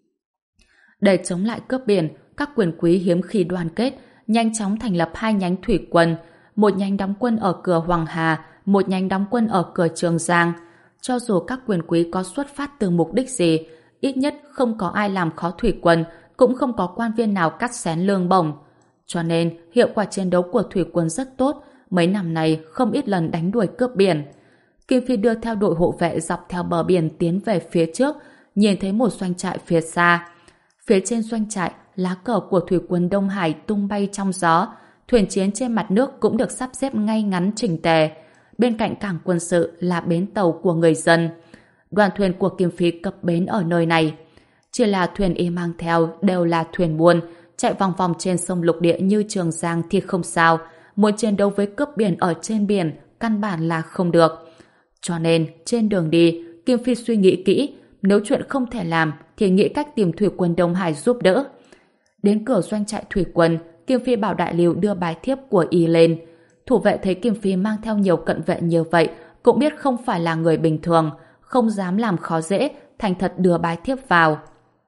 Để chống lại cướp biển, các quyền quý hiếm khi đoàn kết, nhanh chóng thành lập hai nhánh thủy quân, một nhánh đóng quân ở cửa Hoàng Hà, một nhánh đóng quân ở cửa Trường Giang. Cho dù các quyền quý có xuất phát từ mục đích gì, ít nhất không có ai làm khó thủy quân, cũng không có quan viên nào cắt xén lương bổng. Cho nên, hiệu quả chiến đấu của thủy quân rất tốt, mấy năm nay không ít lần đánh đuổi cướp biển. Kim Phi đưa theo đội hộ vệ dọc theo bờ biển tiến về phía trước, nhìn thấy một doanh trại phía xa. Phía trên doanh trại, lá cờ của thủy quân Đông Hải tung bay trong gió, thuyền chiến trên mặt nước cũng được sắp xếp ngay ngắn chỉnh tề. Bên cạnh cảng quân sự là bến tàu của người dân. Đoàn thuyền của Kim Phi cập bến ở nơi này. Chỉ là thuyền y mang theo đều là thuyền buôn, chạy vòng vòng trên sông lục địa như Trường Giang thì không sao, muốn chiến đấu với cướp biển ở trên biển căn bản là không được. Cho nên trên đường đi, Kim Phi suy nghĩ kỹ, nếu chuyện không thể làm thì nghĩ cách tìm thủy quân Đông Hải giúp đỡ. Đến cửa doanh trại thủy quân, Kim Phi bảo đại lưu đưa bài thiếp của y lên. Thủ vệ thấy Kim Phi mang theo nhiều cận vệ như vậy, cũng biết không phải là người bình thường, không dám làm khó dễ, thành thật đưa bài thiếp vào.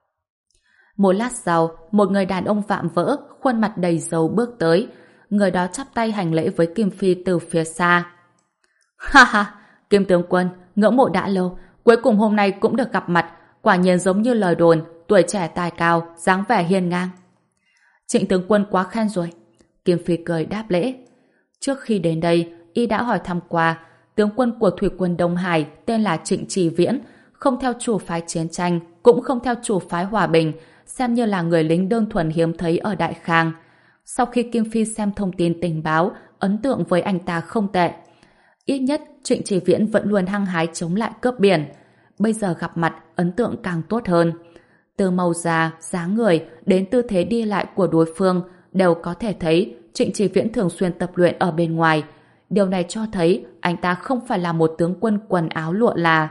Một lát sau, một người đàn ông vạm vỡ, khuôn mặt đầy dầu bước tới. Người đó chắp tay hành lễ với Kim Phi từ phía xa. Ha ha, Kim tướng quân, ngưỡng mộ đã lâu, cuối cùng hôm nay cũng được gặp mặt, quả nhiên giống như lời đồn, tuổi trẻ tài cao, dáng vẻ hiên ngang. Trịnh tướng quân quá khen rồi. Kim Phi cười đáp lễ. Trước khi đến đây, y đã hỏi thăm qua, tướng quân của thủy quân Đông Hải tên là Trịnh Chỉ Viễn, không theo chủ phái chiến tranh, cũng không theo chủ phái hòa bình, xem như là người lính đơn thuần hiếm thấy ở Đại Khang. Sau khi Kim Phi xem thông tin tình báo, ấn tượng với anh ta không tệ. Ít nhất, Trịnh Chỉ Viễn vẫn luôn hăng hái chống lại cướp biển. Bây giờ gặp mặt, ấn tượng càng tốt hơn. Từ màu da, dáng người, đến tư thế đi lại của đối phương, đều có thể thấy Trịnh Chỉ Viễn thường xuyên tập luyện ở bên ngoài. Điều này cho thấy anh ta không phải là một tướng quân quần áo lụa là.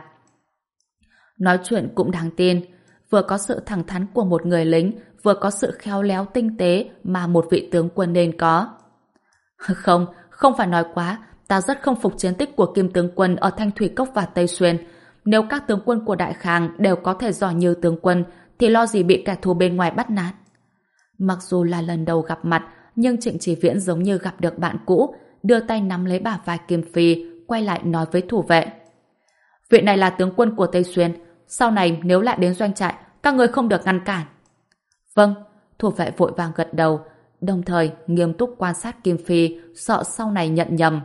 Nói chuyện cũng đáng tin, vừa có sự thẳng thắn của một người lính, vừa có sự khéo léo tinh tế mà một vị tướng quân nên có. Không, không phải nói quá, ta rất không phục chiến tích của Kim tướng quân ở Thanh Thủy Cốc và Tây Xuyên. Nếu các tướng quân của Đại Khang đều có thể giỏi như tướng quân, thì lo gì bị kẻ thù bên ngoài bắt nạt. Mặc dù là lần đầu gặp mặt, nhưng Trịnh Chỉ Viễn giống như gặp được bạn cũ, đưa tay nắm lấy bả vai Kim Phi, quay lại nói với thủ vệ. Vị này là tướng quân của Tây Xuyên, sau này nếu lại đến doanh trại, các người không được ngăn cản. Vâng, thủ vệ vội vàng gật đầu, đồng thời nghiêm túc quan sát Kim Phi, sợ sau này nhận nhầm.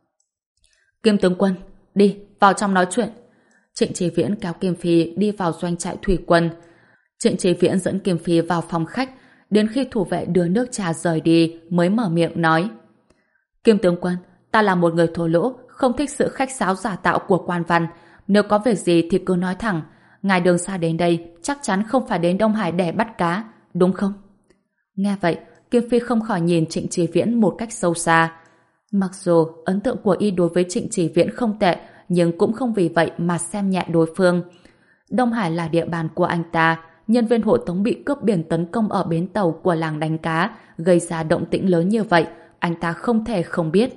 Kim tướng quân, đi, vào trong nói chuyện. Trịnh Chỉ Viễn kéo Kim Phi đi vào doanh trại thủy quân. Trịnh Chỉ Viễn dẫn Kim Phi vào phòng khách, đến khi thủ vệ đưa nước trà rời đi mới mở miệng nói. Kim tướng quân, ta là một người thô lỗ, không thích sự khách sáo giả tạo của quan văn. Nếu có việc gì thì cứ nói thẳng. Ngài đường xa đến đây chắc chắn không phải đến Đông Hải để bắt cá, đúng không? Nghe vậy, Kim Phi không khỏi nhìn Trịnh Chỉ Viễn một cách sâu xa. Mặc dù ấn tượng của y đối với Trịnh Chỉ Viễn không tệ, nhưng cũng không vì vậy mà xem nhẹ đối phương. Đông Hải là địa bàn của anh ta, nhân viên hộ tống bị cướp biển tấn công ở bến tàu của làng đánh cá, gây ra động tĩnh lớn như vậy, anh ta không thể không biết.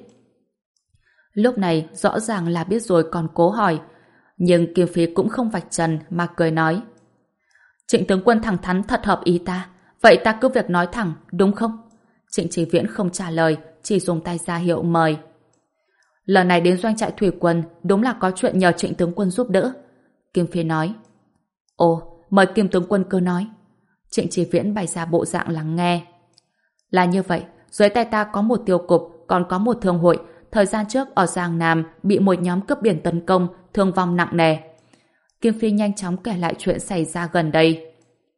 Lúc này rõ ràng là biết rồi còn cố hỏi, nhưng Kim Phi cũng không vạch trần mà cười nói. Trịnh tướng quân thẳng thắn thật hợp ý ta, vậy ta cứ việc nói thẳng, đúng không? Trịnh Chỉ Viễn không trả lời, chỉ dùng tay ra hiệu mời. Lần này đến doanh trại thủy quân, đúng là có chuyện nhờ Trịnh tướng quân giúp đỡ. Kim Phi nói. Ồ, mời Kim tướng quân cứ nói. Trịnh Chỉ Viễn bày ra bộ dạng lắng nghe. Là như vậy, dưới tay ta có một tiêu cục, còn có một thương hội. Thời gian trước ở Giang Nam bị một nhóm cướp biển tấn công, thương vong nặng nề. Kim Phi nhanh chóng kể lại chuyện xảy ra gần đây.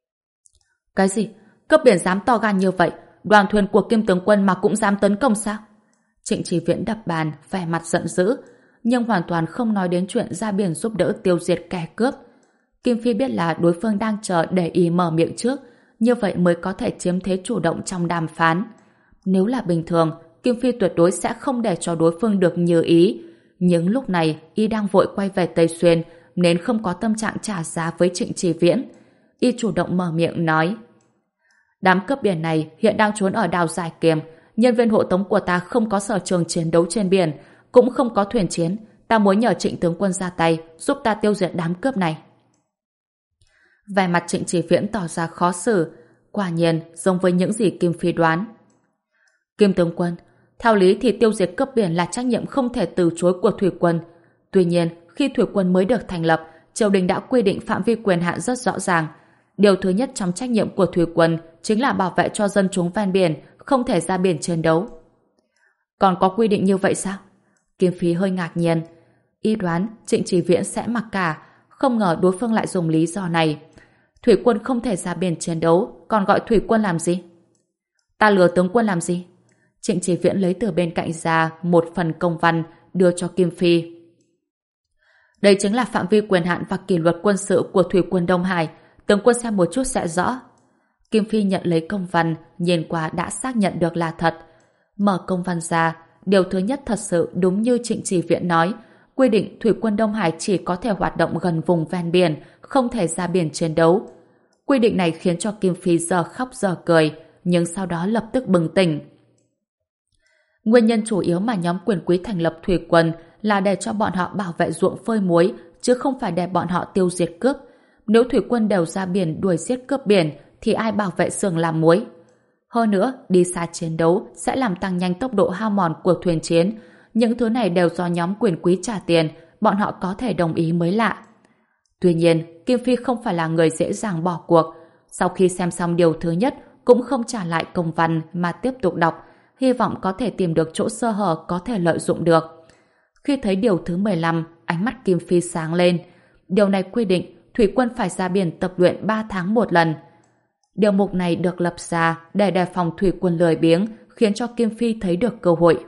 Cái gì? Cướp biển dám to gan như vậy? Đoàn thuyền của Kim tướng quân mà cũng dám tấn công sao? Trịnh Chỉ Viễn đập bàn, vẻ mặt giận dữ, nhưng hoàn toàn không nói đến chuyện ra biển giúp đỡ tiêu diệt kẻ cướp. Kim Phi biết là đối phương đang chờ để y mở miệng trước, như vậy mới có thể chiếm thế chủ động trong đàm phán. Nếu là bình thường, Kim Phi tuyệt đối sẽ không để cho đối phương được như ý. Nhưng lúc này, y đang vội quay về Tây Xuyên, nên không có tâm trạng trả giá với Trịnh Chỉ Viễn. Y chủ động mở miệng nói. Đám cướp biển này hiện đang trốn ở đảo Giải Kiềm. Nhân viên hộ tống của ta không có sở trường chiến đấu trên biển, cũng không có thuyền chiến. Ta muốn nhờ Trịnh tướng quân ra tay, giúp ta tiêu diệt đám cướp này. Vẻ mặt Trịnh Chỉ Viễn tỏ ra khó xử, quả nhiên giống với những gì Kim Phi đoán. Kim tướng quân, theo lý thì tiêu diệt cướp biển là trách nhiệm không thể từ chối của thủy quân. Tuy nhiên, khi thủy quân mới được thành lập, triều đình đã quy định phạm vi quyền hạn rất rõ ràng. Điều thứ nhất trong trách nhiệm của thủy quân chính là bảo vệ cho dân chúng ven biển không thể ra biển chiến đấu. Còn có quy định như vậy sao? Kim Phi hơi ngạc nhiên. Y đoán Trịnh Chỉ Viễn sẽ mặc cả, không ngờ đối phương lại dùng lý do này. Thủy quân không thể ra biển chiến đấu, còn gọi thủy quân làm gì? Ta lừa tướng quân làm gì? Trịnh Chỉ Viễn lấy từ bên cạnh ra một phần công văn đưa cho Kim Phi. Đây chính là phạm vi quyền hạn và kỷ luật quân sự của thủy quân Đông Hải. Tướng quân xem một chút sẽ rõ. Kim Phi nhận lấy công văn, nhìn qua đã xác nhận được là thật. Mở công văn ra, điều thứ nhất thật sự đúng như Trịnh Chỉ Viễn nói, quy định thủy quân Đông Hải chỉ có thể hoạt động gần vùng ven biển, không thể ra biển chiến đấu. Quy định này khiến cho Kim Phi giờ khóc giờ cười, nhưng sau đó lập tức bừng tỉnh. Nguyên nhân chủ yếu mà nhóm quyền quý thành lập thủy quân là để cho bọn họ bảo vệ ruộng phơi muối, chứ không phải để bọn họ tiêu diệt cướp. Nếu thủy quân đều ra biển đuổi giết cướp biển, thì ai bảo vệ xưởng làm muối? Hơn nữa, đi xa chiến đấu sẽ làm tăng nhanh tốc độ hao mòn của thuyền chiến. Những thứ này đều do nhóm quyền quý trả tiền, bọn họ có thể đồng ý mới lạ. Tuy nhiên, Kim Phi không phải là người dễ dàng bỏ cuộc. Sau khi xem xong điều thứ nhất, cũng không trả lại công văn mà tiếp tục đọc, hy vọng có thể tìm được chỗ sơ hở có thể lợi dụng được. Khi thấy điều thứ mười lăm, ánh mắt Kim Phi sáng lên. Điều này quy định thủy quân phải ra biển tập luyện ba tháng một lần. Điều mục này được lập ra để đề phòng thủy quân lười biếng, khiến cho Kim Phi thấy được cơ hội.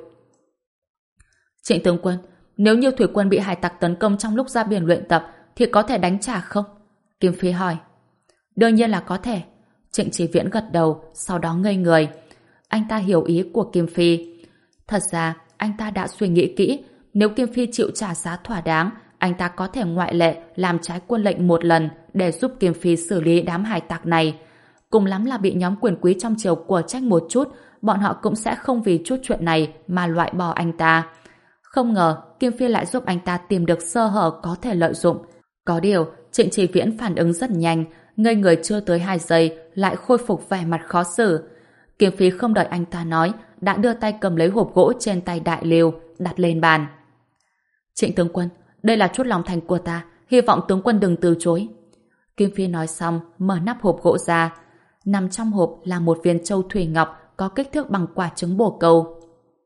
Trịnh tướng quân, nếu như thủy quân bị hải tặc tấn công trong lúc ra biển luyện tập thì có thể đánh trả không? Kim Phi hỏi. Đương nhiên là có thể. Trịnh Chỉ Viễn gật đầu, sau đó ngây người. Anh ta hiểu ý của Kim Phi. Thật ra, anh ta đã suy nghĩ kỹ, nếu Kim Phi chịu trả giá thỏa đáng, anh ta có thể ngoại lệ làm trái quân lệnh một lần để giúp Kim Phi xử lý đám hải tặc này. Cùng lắm là bị nhóm quyền quý trong triều của trách một chút, bọn họ cũng sẽ không vì chút chuyện này mà loại bỏ anh ta. Không ngờ, Kim Phi lại giúp anh ta tìm được sơ hở có thể lợi dụng. Có điều, Trịnh Chỉ Viễn phản ứng rất nhanh, ngây người chưa tới hai giây, lại khôi phục vẻ mặt khó xử. Kim Phi không đợi anh ta nói, đã đưa tay cầm lấy hộp gỗ trên tay Đại Liêu, đặt lên bàn. Trịnh tướng quân, đây là chút lòng thành của ta, hy vọng tướng quân đừng từ chối. Kim Phi nói xong, mở nắp hộp gỗ ra. Nằm trong hộp là một viên châu thủy ngọc có kích thước bằng quả trứng bồ câu.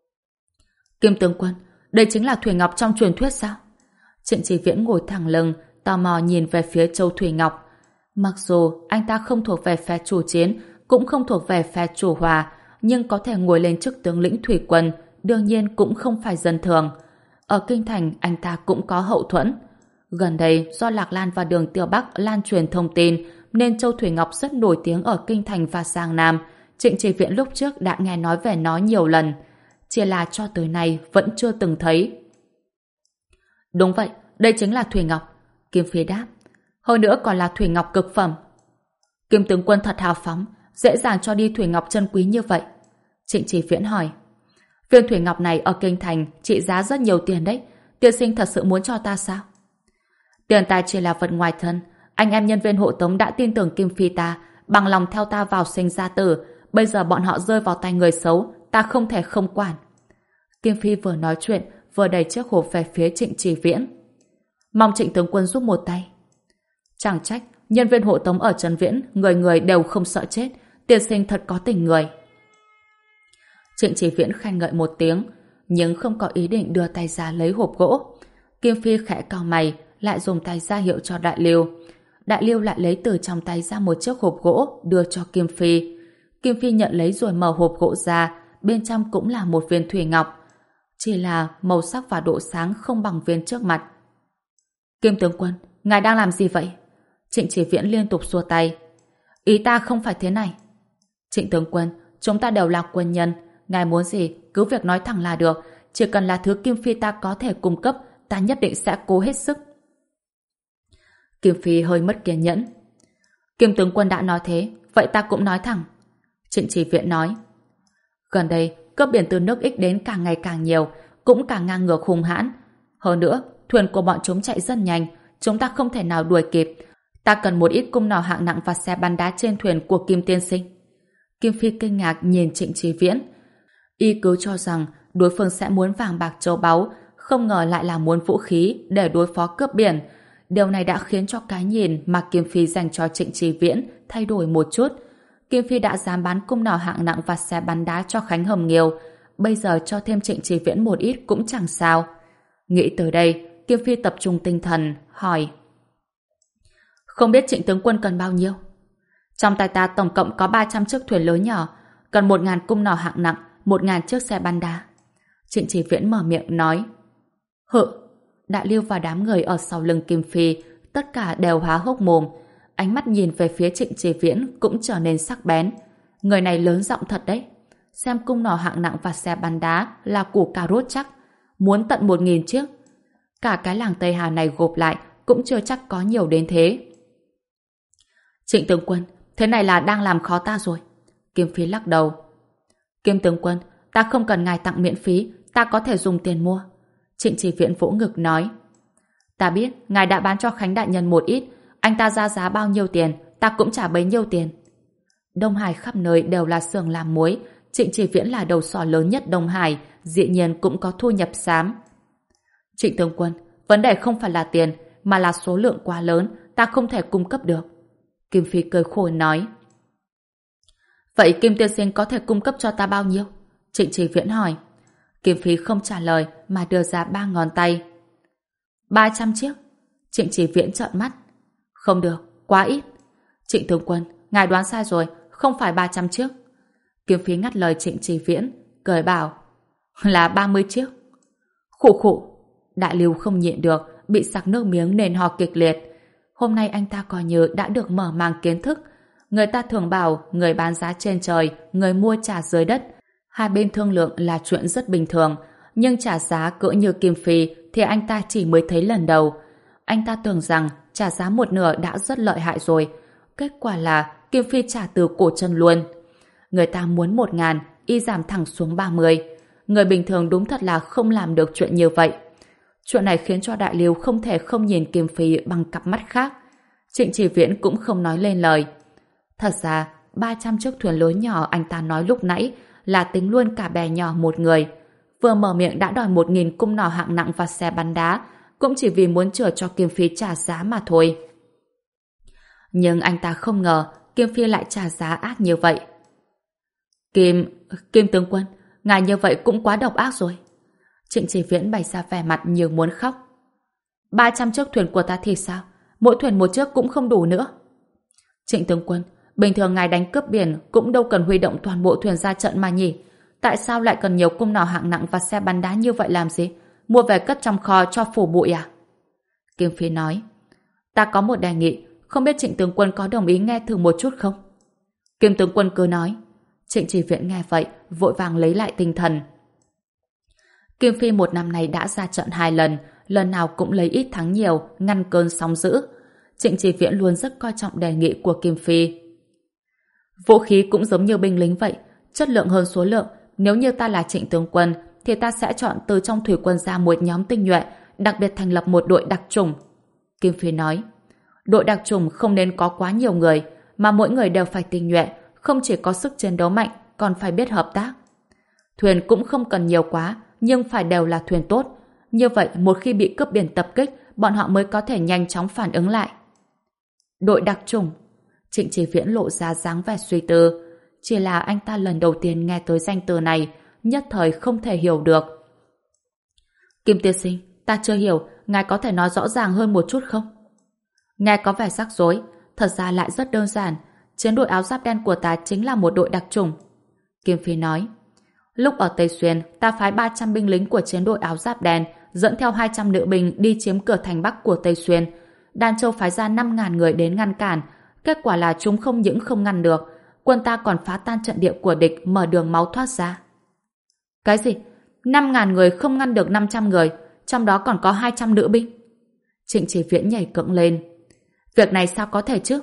Kim tướng quân, đây chính là thủy ngọc trong truyền thuyết sao? Trịnh Chỉ Viễn ngồi thẳng lưng, tò mò nhìn về phía châu thủy ngọc. Mặc dù anh ta không thuộc về phe chủ chiến, cũng không thuộc về phe chủ hòa, nhưng có thể ngồi lên chức tướng lĩnh thủy quân, đương nhiên cũng không phải dân thường. Ở kinh thành, anh ta cũng có hậu thuẫn. Gần đây, do Lạc Lan và Đường Tiêu Bắc lan truyền thông tin, nên châu thủy ngọc rất nổi tiếng ở kinh thành và Giang Nam. Trịnh Chỉ Viễn lúc trước đã nghe nói về nó nhiều lần, chỉ là cho tới nay vẫn chưa từng thấy. Đúng vậy, đây chính là thủy ngọc. Kim Phi đáp. Hơn nữa còn là thủy ngọc cực phẩm. Kim tướng quân thật hào phóng, dễ dàng cho đi thủy ngọc chân quý như vậy. Trịnh Chỉ Viễn hỏi. Viên thủy ngọc này ở kinh thành trị giá rất nhiều tiền đấy. Tiên sinh thật sự muốn cho ta sao? Tiền tài chỉ là vật ngoài thân. Anh em nhân viên hộ tống đã tin tưởng Kim Phi ta, bằng lòng theo ta vào sinh ra tử. Bây giờ bọn họ rơi vào tay người xấu, ta không thể không quản. Kim Phi vừa nói chuyện, vừa đẩy chiếc hộp về phía Trịnh Chỉ Viễn. Mong Trịnh tướng quân giúp một tay. Chẳng trách, nhân viên hộ tống ở Trấn Viễn, người người đều không sợ chết. Tiên sinh thật có tình người. Trịnh Chỉ Viễn khen ngợi một tiếng, nhưng không có ý định đưa tay ra lấy hộp gỗ. Kim Phi khẽ cau mày, lại dùng tay ra hiệu cho Đại Liêu. Đại Liêu lại lấy từ trong tay ra một chiếc hộp gỗ, đưa cho Kim Phi. Kim Phi nhận lấy rồi mở hộp gỗ ra, bên trong cũng là một viên thủy ngọc. Chỉ là màu sắc và độ sáng không bằng viên trước mặt. Kim tướng quân, ngài đang làm gì vậy? Trịnh Chỉ Viễn liên tục xua tay. Ý ta không phải thế này. Trịnh tướng quân, chúng ta đều là quân nhân. Ngài muốn gì, cứ việc nói thẳng là được. Chỉ cần là thứ Kim Phi ta có thể cung cấp, ta nhất định sẽ cố hết sức. Kim Phi hơi mất kiên nhẫn. Kim tướng quân đã nói thế, vậy ta cũng nói thẳng. Trịnh Chỉ Viễn nói. Gần đây, cướp biển từ nước Ích đến càng ngày càng nhiều, cũng càng ngang ngược hung hãn. Hơn nữa, thuyền của bọn chúng chạy rất nhanh, chúng ta không thể nào đuổi kịp. Ta cần một ít cung nỏ hạng nặng và xe bắn đá trên thuyền của Kim tiên sinh. Kim Phi kinh ngạc nhìn Trịnh Chỉ Viễn. Y cứ cho rằng đối phương sẽ muốn vàng bạc châu báu, không ngờ lại là muốn vũ khí để đối phó cướp biển. Điều này đã khiến cho cái nhìn mà Kim Phi dành cho Trịnh Chỉ Viễn thay đổi một chút. Kim Phi đã dám bán cung nỏ hạng nặng và xe bắn đá cho Khánh Hồng Nghiêu, bây giờ cho thêm Trịnh Chỉ Viễn một ít cũng chẳng sao. Nghĩ tới đây, Kim Phi tập trung tinh thần, hỏi. Không biết Trịnh tướng quân cần bao nhiêu? Trong tay ta tổng cộng có ba trăm chiếc thuyền lớn nhỏ, cần một ngàn cung nỏ hạng nặng, một ngàn chiếc xe bắn đá. Trịnh Chỉ Viễn mở miệng nói. Hự! Đại Lưu và đám người ở sau lưng Kim Phi tất cả đều há hốc mồm, ánh mắt nhìn về phía Trịnh Chỉ Viễn cũng trở nên sắc bén. Người này lớn giọng thật đấy. Xem cung nỏ hạng nặng và xe bắn đá là củ cà rốt chắc, muốn tận một nghìn chiếc. Cả cái làng Tây Hà này gộp lại cũng chưa chắc có nhiều đến thế. Trịnh tướng quân, thế này là đang làm khó ta rồi. Kim Phi lắc đầu. Kim tướng quân, ta không cần ngài tặng miễn phí, ta có thể dùng tiền mua. Trịnh Chỉ Viễn vỗ ngực nói. Ta biết, ngài đã bán cho Khánh đại nhân một ít, anh ta ra giá bao nhiêu tiền, ta cũng trả bấy nhiêu tiền. Đông Hải khắp nơi đều là xưởng làm muối, Trịnh Chỉ Viễn là đầu sỏ lớn nhất Đông Hải, dĩ nhiên cũng có thu nhập xám. Trịnh tướng quân, vấn đề không phải là tiền, mà là số lượng quá lớn, ta không thể cung cấp được. Kim Phi cười khổ nói. Vậy Kim tiên sinh có thể cung cấp cho ta bao nhiêu? Trịnh Chỉ Viễn hỏi. Kim Phi không trả lời mà đưa ra ba ngón tay. Ba trăm chiếc. Trịnh Chỉ Viễn trợn mắt. Không được, quá ít. Trịnh tướng quân, ngài đoán sai rồi, không phải ba trăm chiếc. Kim Phi ngắt lời Trịnh Chỉ Viễn, cười bảo. Là ba mươi chiếc. Khụ khụ. Đại Lưu không nhịn được, bị sặc nước miếng nên ho kịch liệt. Hôm nay anh ta coi như đã được mở mang kiến thức. Người ta thường bảo người bán giá trên trời, người mua trả dưới đất. Hai bên thương lượng là chuyện rất bình thường, nhưng trả giá cỡ như Kim Phi thì anh ta chỉ mới thấy lần đầu. Anh ta tưởng rằng trả giá một nửa đã rất lợi hại rồi. Kết quả là Kim Phi trả từ cổ chân luôn. Người ta muốn một ngàn, y giảm thẳng xuống ba mươi. Người bình thường đúng thật là không làm được chuyện như vậy. Chuyện này khiến cho Đại Lưu không thể không nhìn Kim Phi bằng cặp mắt khác. Trịnh Chỉ Viễn cũng không nói lên lời. Thật ra, ba trăm chiếc thuyền lớn nhỏ anh ta nói lúc nãy là tính luôn cả bè nhỏ một người. Vừa mở miệng đã đòi một nghìn cung nỏ hạng nặng và xe bắn đá, cũng chỉ vì muốn chừa cho Kim Phi trả giá mà thôi. Nhưng anh ta không ngờ Kim Phi lại trả giá ác như vậy. Kim... Kim tướng quân, ngài như vậy cũng quá độc ác rồi. Trịnh Chỉ Viễn bày ra vẻ mặt như muốn khóc. Ba trăm chiếc thuyền của ta thì sao? Mỗi thuyền một chiếc cũng không đủ nữa. Trịnh tướng quân, bình thường ngài đánh cướp biển cũng đâu cần huy động toàn bộ thuyền ra trận mà nhỉ? Tại sao lại cần nhiều cung nỏ hạng nặng và xe bắn đá như vậy làm gì? Mua về cất trong kho cho phủ bụi à? Kim Phi nói. Ta có một đề nghị, không biết Trịnh tướng quân có đồng ý nghe thử một chút không? Kim tướng quân cứ nói. Trịnh Chỉ Viễn nghe vậy, vội vàng lấy lại tinh thần. Kim Phi một năm này đã ra trận hai lần, lần nào cũng lấy ít thắng nhiều, ngăn cơn sóng dữ. Trịnh Chỉ Viễn luôn rất coi trọng đề nghị của Kim Phi. Vũ khí cũng giống như binh lính vậy, chất lượng hơn số lượng. Nếu như ta là Trịnh tướng quân, thì ta sẽ chọn từ trong thủy quân ra một nhóm tinh nhuệ, đặc biệt thành lập một đội đặc chủng. Kim Phi nói, đội đặc chủng không nên có quá nhiều người, mà mỗi người đều phải tinh nhuệ, không chỉ có sức chiến đấu mạnh, còn phải biết hợp tác. Thuyền cũng không cần nhiều quá, nhưng phải đều là thuyền tốt. Như vậy, một khi bị cướp biển tập kích, bọn họ mới có thể nhanh chóng phản ứng lại. Đội đặc chủng. Trịnh Chỉ Viễn lộ ra dáng vẻ suy tư. Chỉ là anh ta lần đầu tiên nghe tới danh từ này, nhất thời không thể hiểu được. Kim tiên sinh, ta chưa hiểu, ngài có thể nói rõ ràng hơn một chút không? Nghe có vẻ rắc rối, thật ra lại rất đơn giản. Chiến đội áo giáp đen của ta chính là một đội đặc chủng. Kim Phi nói. Lúc ở Tây Xuyên, ta phái ba trăm binh lính của chiến đội áo giáp đen dẫn theo hai trăm nữ binh đi chiếm cửa thành Bắc của Tây Xuyên. Đan Châu phái ra năm ngàn người đến ngăn cản. Kết quả là chúng không những không ngăn được, quân ta còn phá tan trận địa của địch, mở đường máu thoát ra. Cái gì? năm ngàn người không ngăn được năm trăm người, trong đó còn có hai trăm nữ binh. Trịnh Chỉ Viễn nhảy cẫng lên. Việc này sao có thể chứ?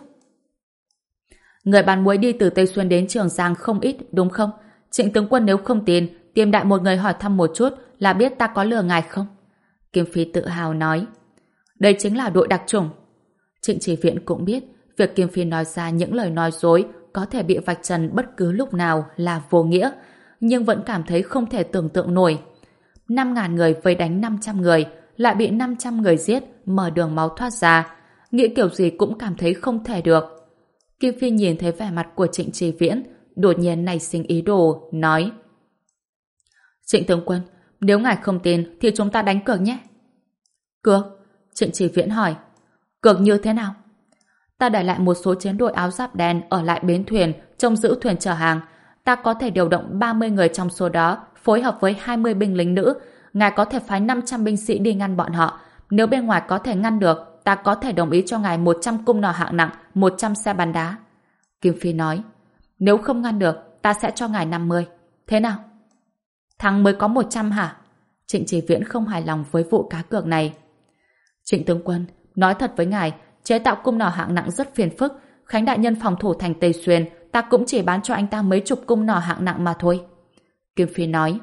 Người bán muối đi từ Tây Xuyên đến Trường Giang không ít, đúng không? Trịnh tướng quân nếu không tin, tìm đại một người hỏi thăm một chút là biết ta có lừa ngài không? Kim Phi tự hào nói. Đây chính là đội đặc chủng. Trịnh Chỉ Viễn cũng biết việc Kim Phi nói ra những lời nói dối có thể bị vạch trần bất cứ lúc nào là vô nghĩa, nhưng vẫn cảm thấy không thể tưởng tượng nổi. Năm ngàn người vây đánh năm trăm người, lại bị năm trăm người giết, mở đường máu thoát ra. Nghĩ kiểu gì cũng cảm thấy không thể được. Kim Phi nhìn thấy vẻ mặt của Trịnh Chỉ Viễn, đột nhiên nảy sinh ý đồ, nói. Trịnh tướng quân, nếu ngài không tin thì chúng ta đánh cược nhé. Cược? Trịnh Chỉ Viễn hỏi. Cược như thế nào? Ta để lại một số chiến đội áo giáp đen ở lại bến thuyền trông giữ thuyền chở hàng. Ta có thể điều động ba mươi người trong số đó phối hợp với hai mươi binh lính nữ. Ngài có thể phái năm trăm binh sĩ đi ngăn bọn họ. Nếu bên ngoài có thể ngăn được, ta có thể đồng ý cho ngài một trăm cung nỏ hạng nặng, một trăm xe bắn đá. Kim Phi nói, nếu không ngăn được, ta sẽ cho ngài năm mươi. Thế nào? Thắng mới có một trăm hả? Trịnh Chỉ Viễn không hài lòng với vụ cá cược này. Trịnh tướng quân, nói thật với ngài, chế tạo cung nỏ hạng nặng rất phiền phức. Khánh đại nhân phòng thủ thành Tây Xuyên, ta cũng chỉ bán cho anh ta mấy chục cung nỏ hạng nặng mà thôi. Kim Phi nói.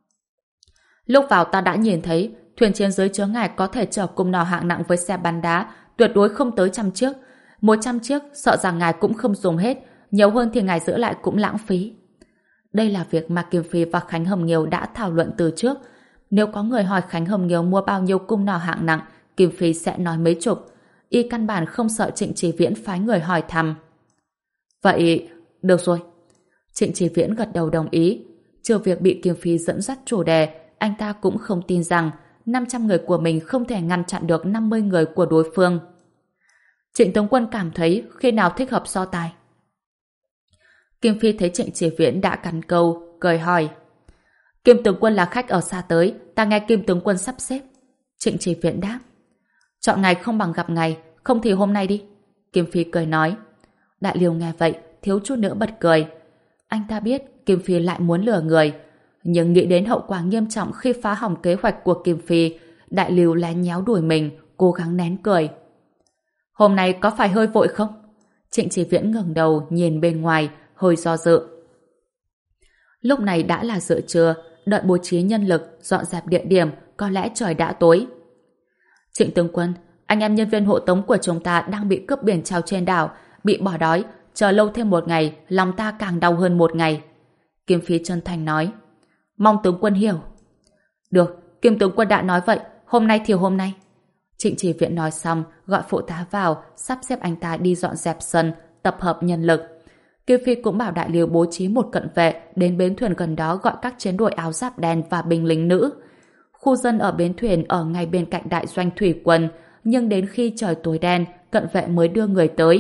Lúc vào ta đã nhìn thấy thuyền chiến dưới chứa ngài có thể chở cung nỏ hạng nặng với xe bắn đá, tuyệt đối không tới trăm chiếc. Một trăm chiếc sợ rằng ngài cũng không dùng hết, nhiều hơn thì ngài giữ lại cũng lãng phí. Đây là việc mà Kim Phi và Khánh Hồng Nghiêu đã thảo luận từ trước. Nếu có người hỏi Khánh Hồng Nghiêu mua bao nhiêu cung nỏ hạng nặng, Kim Phi sẽ nói mấy chục. Y căn bản không sợ Trịnh Chỉ Viễn phái người hỏi thăm. Vậy, được rồi. Trịnh Chỉ Viễn gật đầu đồng ý. Trừ việc bị Kim Phi dẫn dắt chủ đề, anh ta cũng không tin rằng năm trăm người của mình không thể ngăn chặn được năm mươi người của đối phương. Trịnh tướng quân cảm thấy khi nào thích hợp so tài? Kim Phi thấy Trịnh Chỉ Viễn đã cắn câu, cười hỏi. Kim tướng quân là khách ở xa tới, ta nghe Kim tướng quân sắp xếp. Trịnh Chỉ Viễn đáp. Chọn ngày không bằng gặp ngày, không thì hôm nay đi. Kim Phi cười nói. Đại Liêu nghe vậy, thiếu chút nữa bật cười. Anh ta biết Kim Phi lại muốn lừa người, nhưng nghĩ đến hậu quả nghiêm trọng khi phá hỏng kế hoạch của Kim Phi, Đại Liêu lén nhéo đuổi mình, cố gắng nén cười. Hôm nay có phải hơi vội không? Trịnh Chỉ Viễn ngẩng đầu nhìn bên ngoài, hơi do dự. Lúc này đã là giữa trưa, đợi bố trí nhân lực, dọn dẹp địa điểm, có lẽ trời đã tối. Trịnh tướng quân, anh em nhân viên hộ tống của chúng ta đang bị cướp biển treo trên đảo, bị bỏ đói, chờ lâu thêm một ngày, lòng ta càng đau hơn một ngày. Kim Phi chân thành nói. Mong tướng quân hiểu. Được, Kim tướng quân đã nói vậy, hôm nay thì hôm nay. Trịnh Chỉ Viễn nói xong, gọi phụ tá vào, sắp xếp anh ta đi dọn dẹp sân, tập hợp nhân lực. Kim Phi cũng bảo Đại Liêu bố trí một cận vệ đến bến thuyền gần đó gọi các chiến đội áo giáp đen và binh lính nữ. Khu dân ở bến thuyền ở ngay bên cạnh đại doanh thủy quân, nhưng đến khi trời tối đen, cận vệ mới đưa người tới.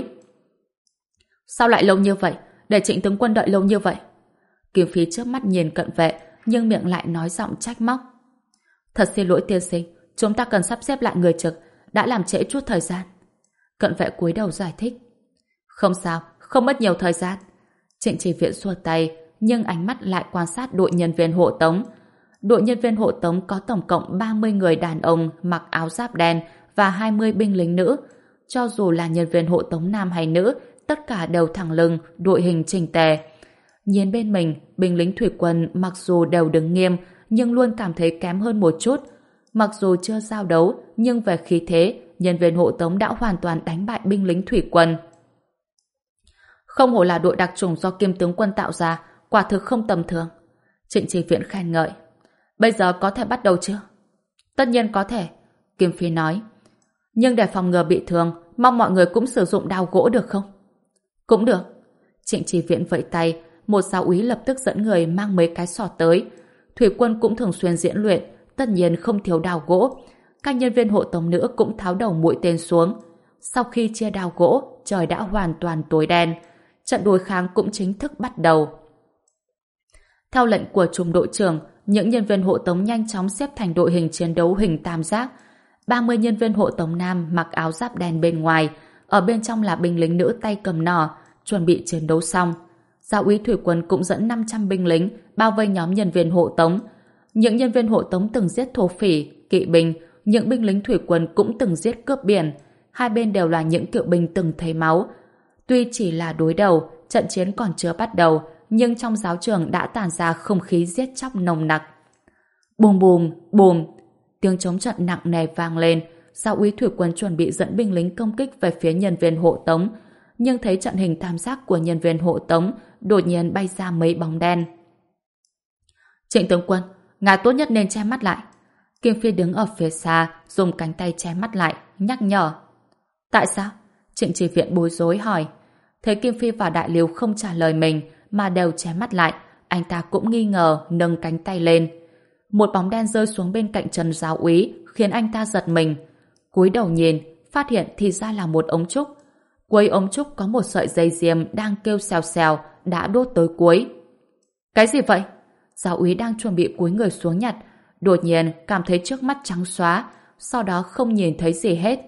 Sao lại lâu như vậy? Để Trịnh tướng quân đợi lâu như vậy? Kim Phi trước mắt nhìn cận vệ, nhưng miệng lại nói giọng trách móc. Thật xin lỗi tiên sinh, chúng ta cần sắp xếp lại người trực, đã làm trễ chút thời gian. Cận vệ cúi đầu giải thích. Không sao, không mất nhiều thời gian. Trịnh Chỉ Viễn xua tay, nhưng ánh mắt lại quan sát đội nhân viên hộ tống. Đội nhân viên hộ tống có tổng cộng ba mươi người đàn ông mặc áo giáp đen và hai mươi binh lính nữ. Cho dù là nhân viên hộ tống nam hay nữ, tất cả đều thẳng lưng, đội hình chỉnh tề. Nhìn bên mình, binh lính thủy quân mặc dù đều đứng nghiêm, nhưng luôn cảm thấy kém hơn một chút. Mặc dù chưa giao đấu, nhưng về khí thế, nhân viên hộ tống đã hoàn toàn đánh bại binh lính thủy quân. Không hổ là đội đặc chủng do Kim tướng quân tạo ra, quả thực không tầm thường. Trịnh Chỉ Viễn khen ngợi. Bây giờ có thể bắt đầu chưa? Tất nhiên có thể, Kim Phi nói. Nhưng để phòng ngừa bị thương, mong mọi người cũng sử dụng đao gỗ được không? Cũng được. Trịnh Chỉ Viễn vẫy tay, một giáo úy lập tức dẫn người mang mấy cái sọt tới. Thủy quân cũng thường xuyên diễn luyện, tất nhiên không thiếu đao gỗ. Các nhân viên hộ tống nữ cũng tháo đầu mũi tên xuống. Sau khi chia đao gỗ, trời đã hoàn toàn tối đen. Trận đối kháng cũng chính thức bắt đầu. Theo lệnh của trung đội trưởng, những nhân viên hộ tống nhanh chóng xếp thành đội hình chiến đấu hình tam giác. ba mươi nhân viên hộ tống nam mặc áo giáp đen bên ngoài, ở bên trong là binh lính nữ tay cầm nỏ, chuẩn bị chiến đấu xong. Giáo úy thủy quân cũng dẫn năm trăm binh lính bao vây nhóm nhân viên hộ tống. Những nhân viên hộ tống từng giết thổ phỉ, kỵ binh, những binh lính thủy quân cũng từng giết cướp biển. Hai bên đều là những cựu binh từng thấy máu. Tuy chỉ là đối đầu, trận chiến còn chưa bắt đầu, nhưng trong giáo trường đã tản ra không khí giết chóc nồng nặc. Bùm bùm, bùm, tiếng trống trận nặng nề vang lên. Giáo úy thủy quân chuẩn bị dẫn binh lính công kích về phía nhân viên hộ tống, nhưng thấy trận hình tam giác của nhân viên hộ tống đột nhiên bay ra mấy bóng đen. Trịnh tướng quân, ngài tốt nhất nên che mắt lại. Kim Phi đứng ở phía xa, dùng cánh tay che mắt lại, nhắc nhở. Tại sao? Trịnh Chỉ Viễn bối rối hỏi. Thấy Kim Phi và Đại Liêu không trả lời mình mà đều che mắt lại, anh ta cũng nghi ngờ, nâng cánh tay lên. Một bóng đen rơi xuống bên cạnh chân giáo úy, khiến anh ta giật mình. Cúi đầu nhìn, phát hiện thì ra là một ống trúc. Cuối ống trúc có một sợi dây diêm đang kêu xèo xèo, đã đốt tới cuối. Cái gì vậy? Giáo úy đang chuẩn bị cúi người xuống nhặt, đột nhiên cảm thấy trước mắt trắng xóa, sau đó không nhìn thấy gì hết.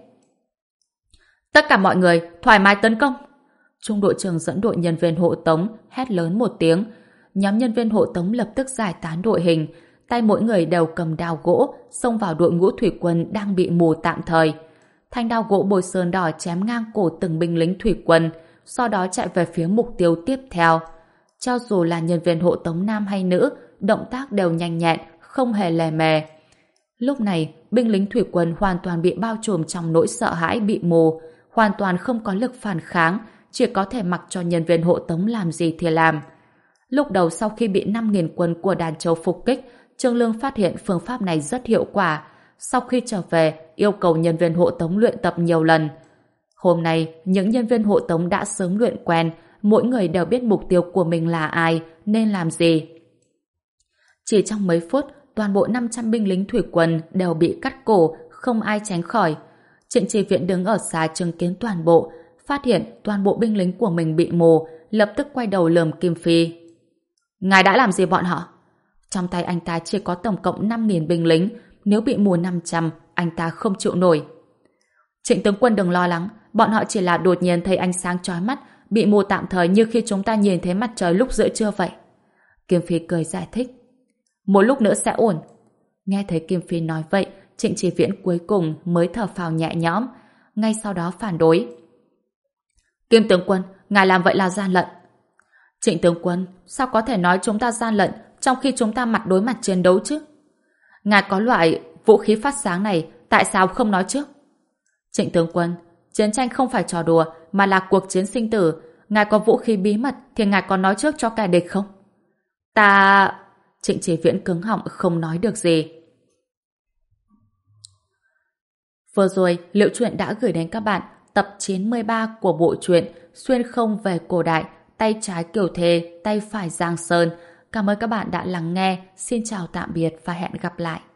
Tất cả mọi người thoải mái tấn công. Trung đội trưởng dẫn đội nhân viên hộ tống hét lớn một tiếng. Nhóm nhân viên hộ tống lập tức giải tán đội hình, tay mỗi người đều cầm đao gỗ xông vào đội ngũ thủy quân đang bị mù tạm thời. Thanh đao gỗ bôi sơn đỏ chém ngang cổ từng binh lính thủy quân, sau đó chạy về phía mục tiêu tiếp theo. Cho dù là nhân viên hộ tống nam hay nữ, động tác đều nhanh nhẹn, không hề lè mè. Lúc này, binh lính thủy quân hoàn toàn bị bao trùm trong nỗi sợ hãi bị mù, hoàn toàn không có lực phản kháng, chỉ có thể mặc cho nhân viên hộ tống làm gì thì làm. Lúc đầu sau khi bị năm nghìn quân của Đàn Châu phục kích, Trương Lương phát hiện phương pháp này rất hiệu quả. Sau khi trở về, yêu cầu nhân viên hộ tống luyện tập nhiều lần. Hôm nay, những nhân viên hộ tống đã sớm luyện quen, mỗi người đều biết mục tiêu của mình là ai, nên làm gì. Chỉ trong mấy phút, toàn bộ năm trăm binh lính thủy quân đều bị cắt cổ, không ai tránh khỏi. Trịnh Chỉ Viễn đứng ở xa chứng kiến toàn bộ, phát hiện toàn bộ binh lính của mình bị mù, lập tức quay đầu lườm Kim Phi. Ngài đã làm gì bọn họ? Trong tay anh ta chỉ có tổng cộng năm nghìn binh lính, nếu bị mù năm trăm, anh ta không chịu nổi. Trịnh tướng quân đừng lo lắng, bọn họ chỉ là đột nhiên thấy ánh sáng chói mắt, bị mù tạm thời như khi chúng ta nhìn thấy mặt trời lúc giữa trưa vậy. Kim Phi cười giải thích. Một lúc nữa sẽ ổn. Nghe thấy Kim Phi nói vậy, Trịnh Chỉ Viễn cuối cùng mới thở phào nhẹ nhõm, ngay sau đó phản đối. Kim tướng quân, ngài làm vậy là gian lận. Trịnh tướng quân, sao có thể nói chúng ta gian lận trong khi chúng ta mặt đối mặt chiến đấu chứ? Ngài có loại vũ khí phát sáng này, tại sao không nói trước? Trịnh tướng quân, chiến tranh không phải trò đùa, mà là cuộc chiến sinh tử. Ngài có vũ khí bí mật thì ngài có nói trước cho kẻ địch không? Ta... Trịnh Chỉ Viễn cứng họng không nói được gì. Vừa rồi, Liệu Truyện đã gửi đến các bạn tập chín mươi ba của bộ truyện Xuyên không về cổ đại, tay trái Kiều Thề, tay phải Giang Sơn. Cảm ơn các bạn đã lắng nghe. Xin chào tạm biệt và hẹn gặp lại.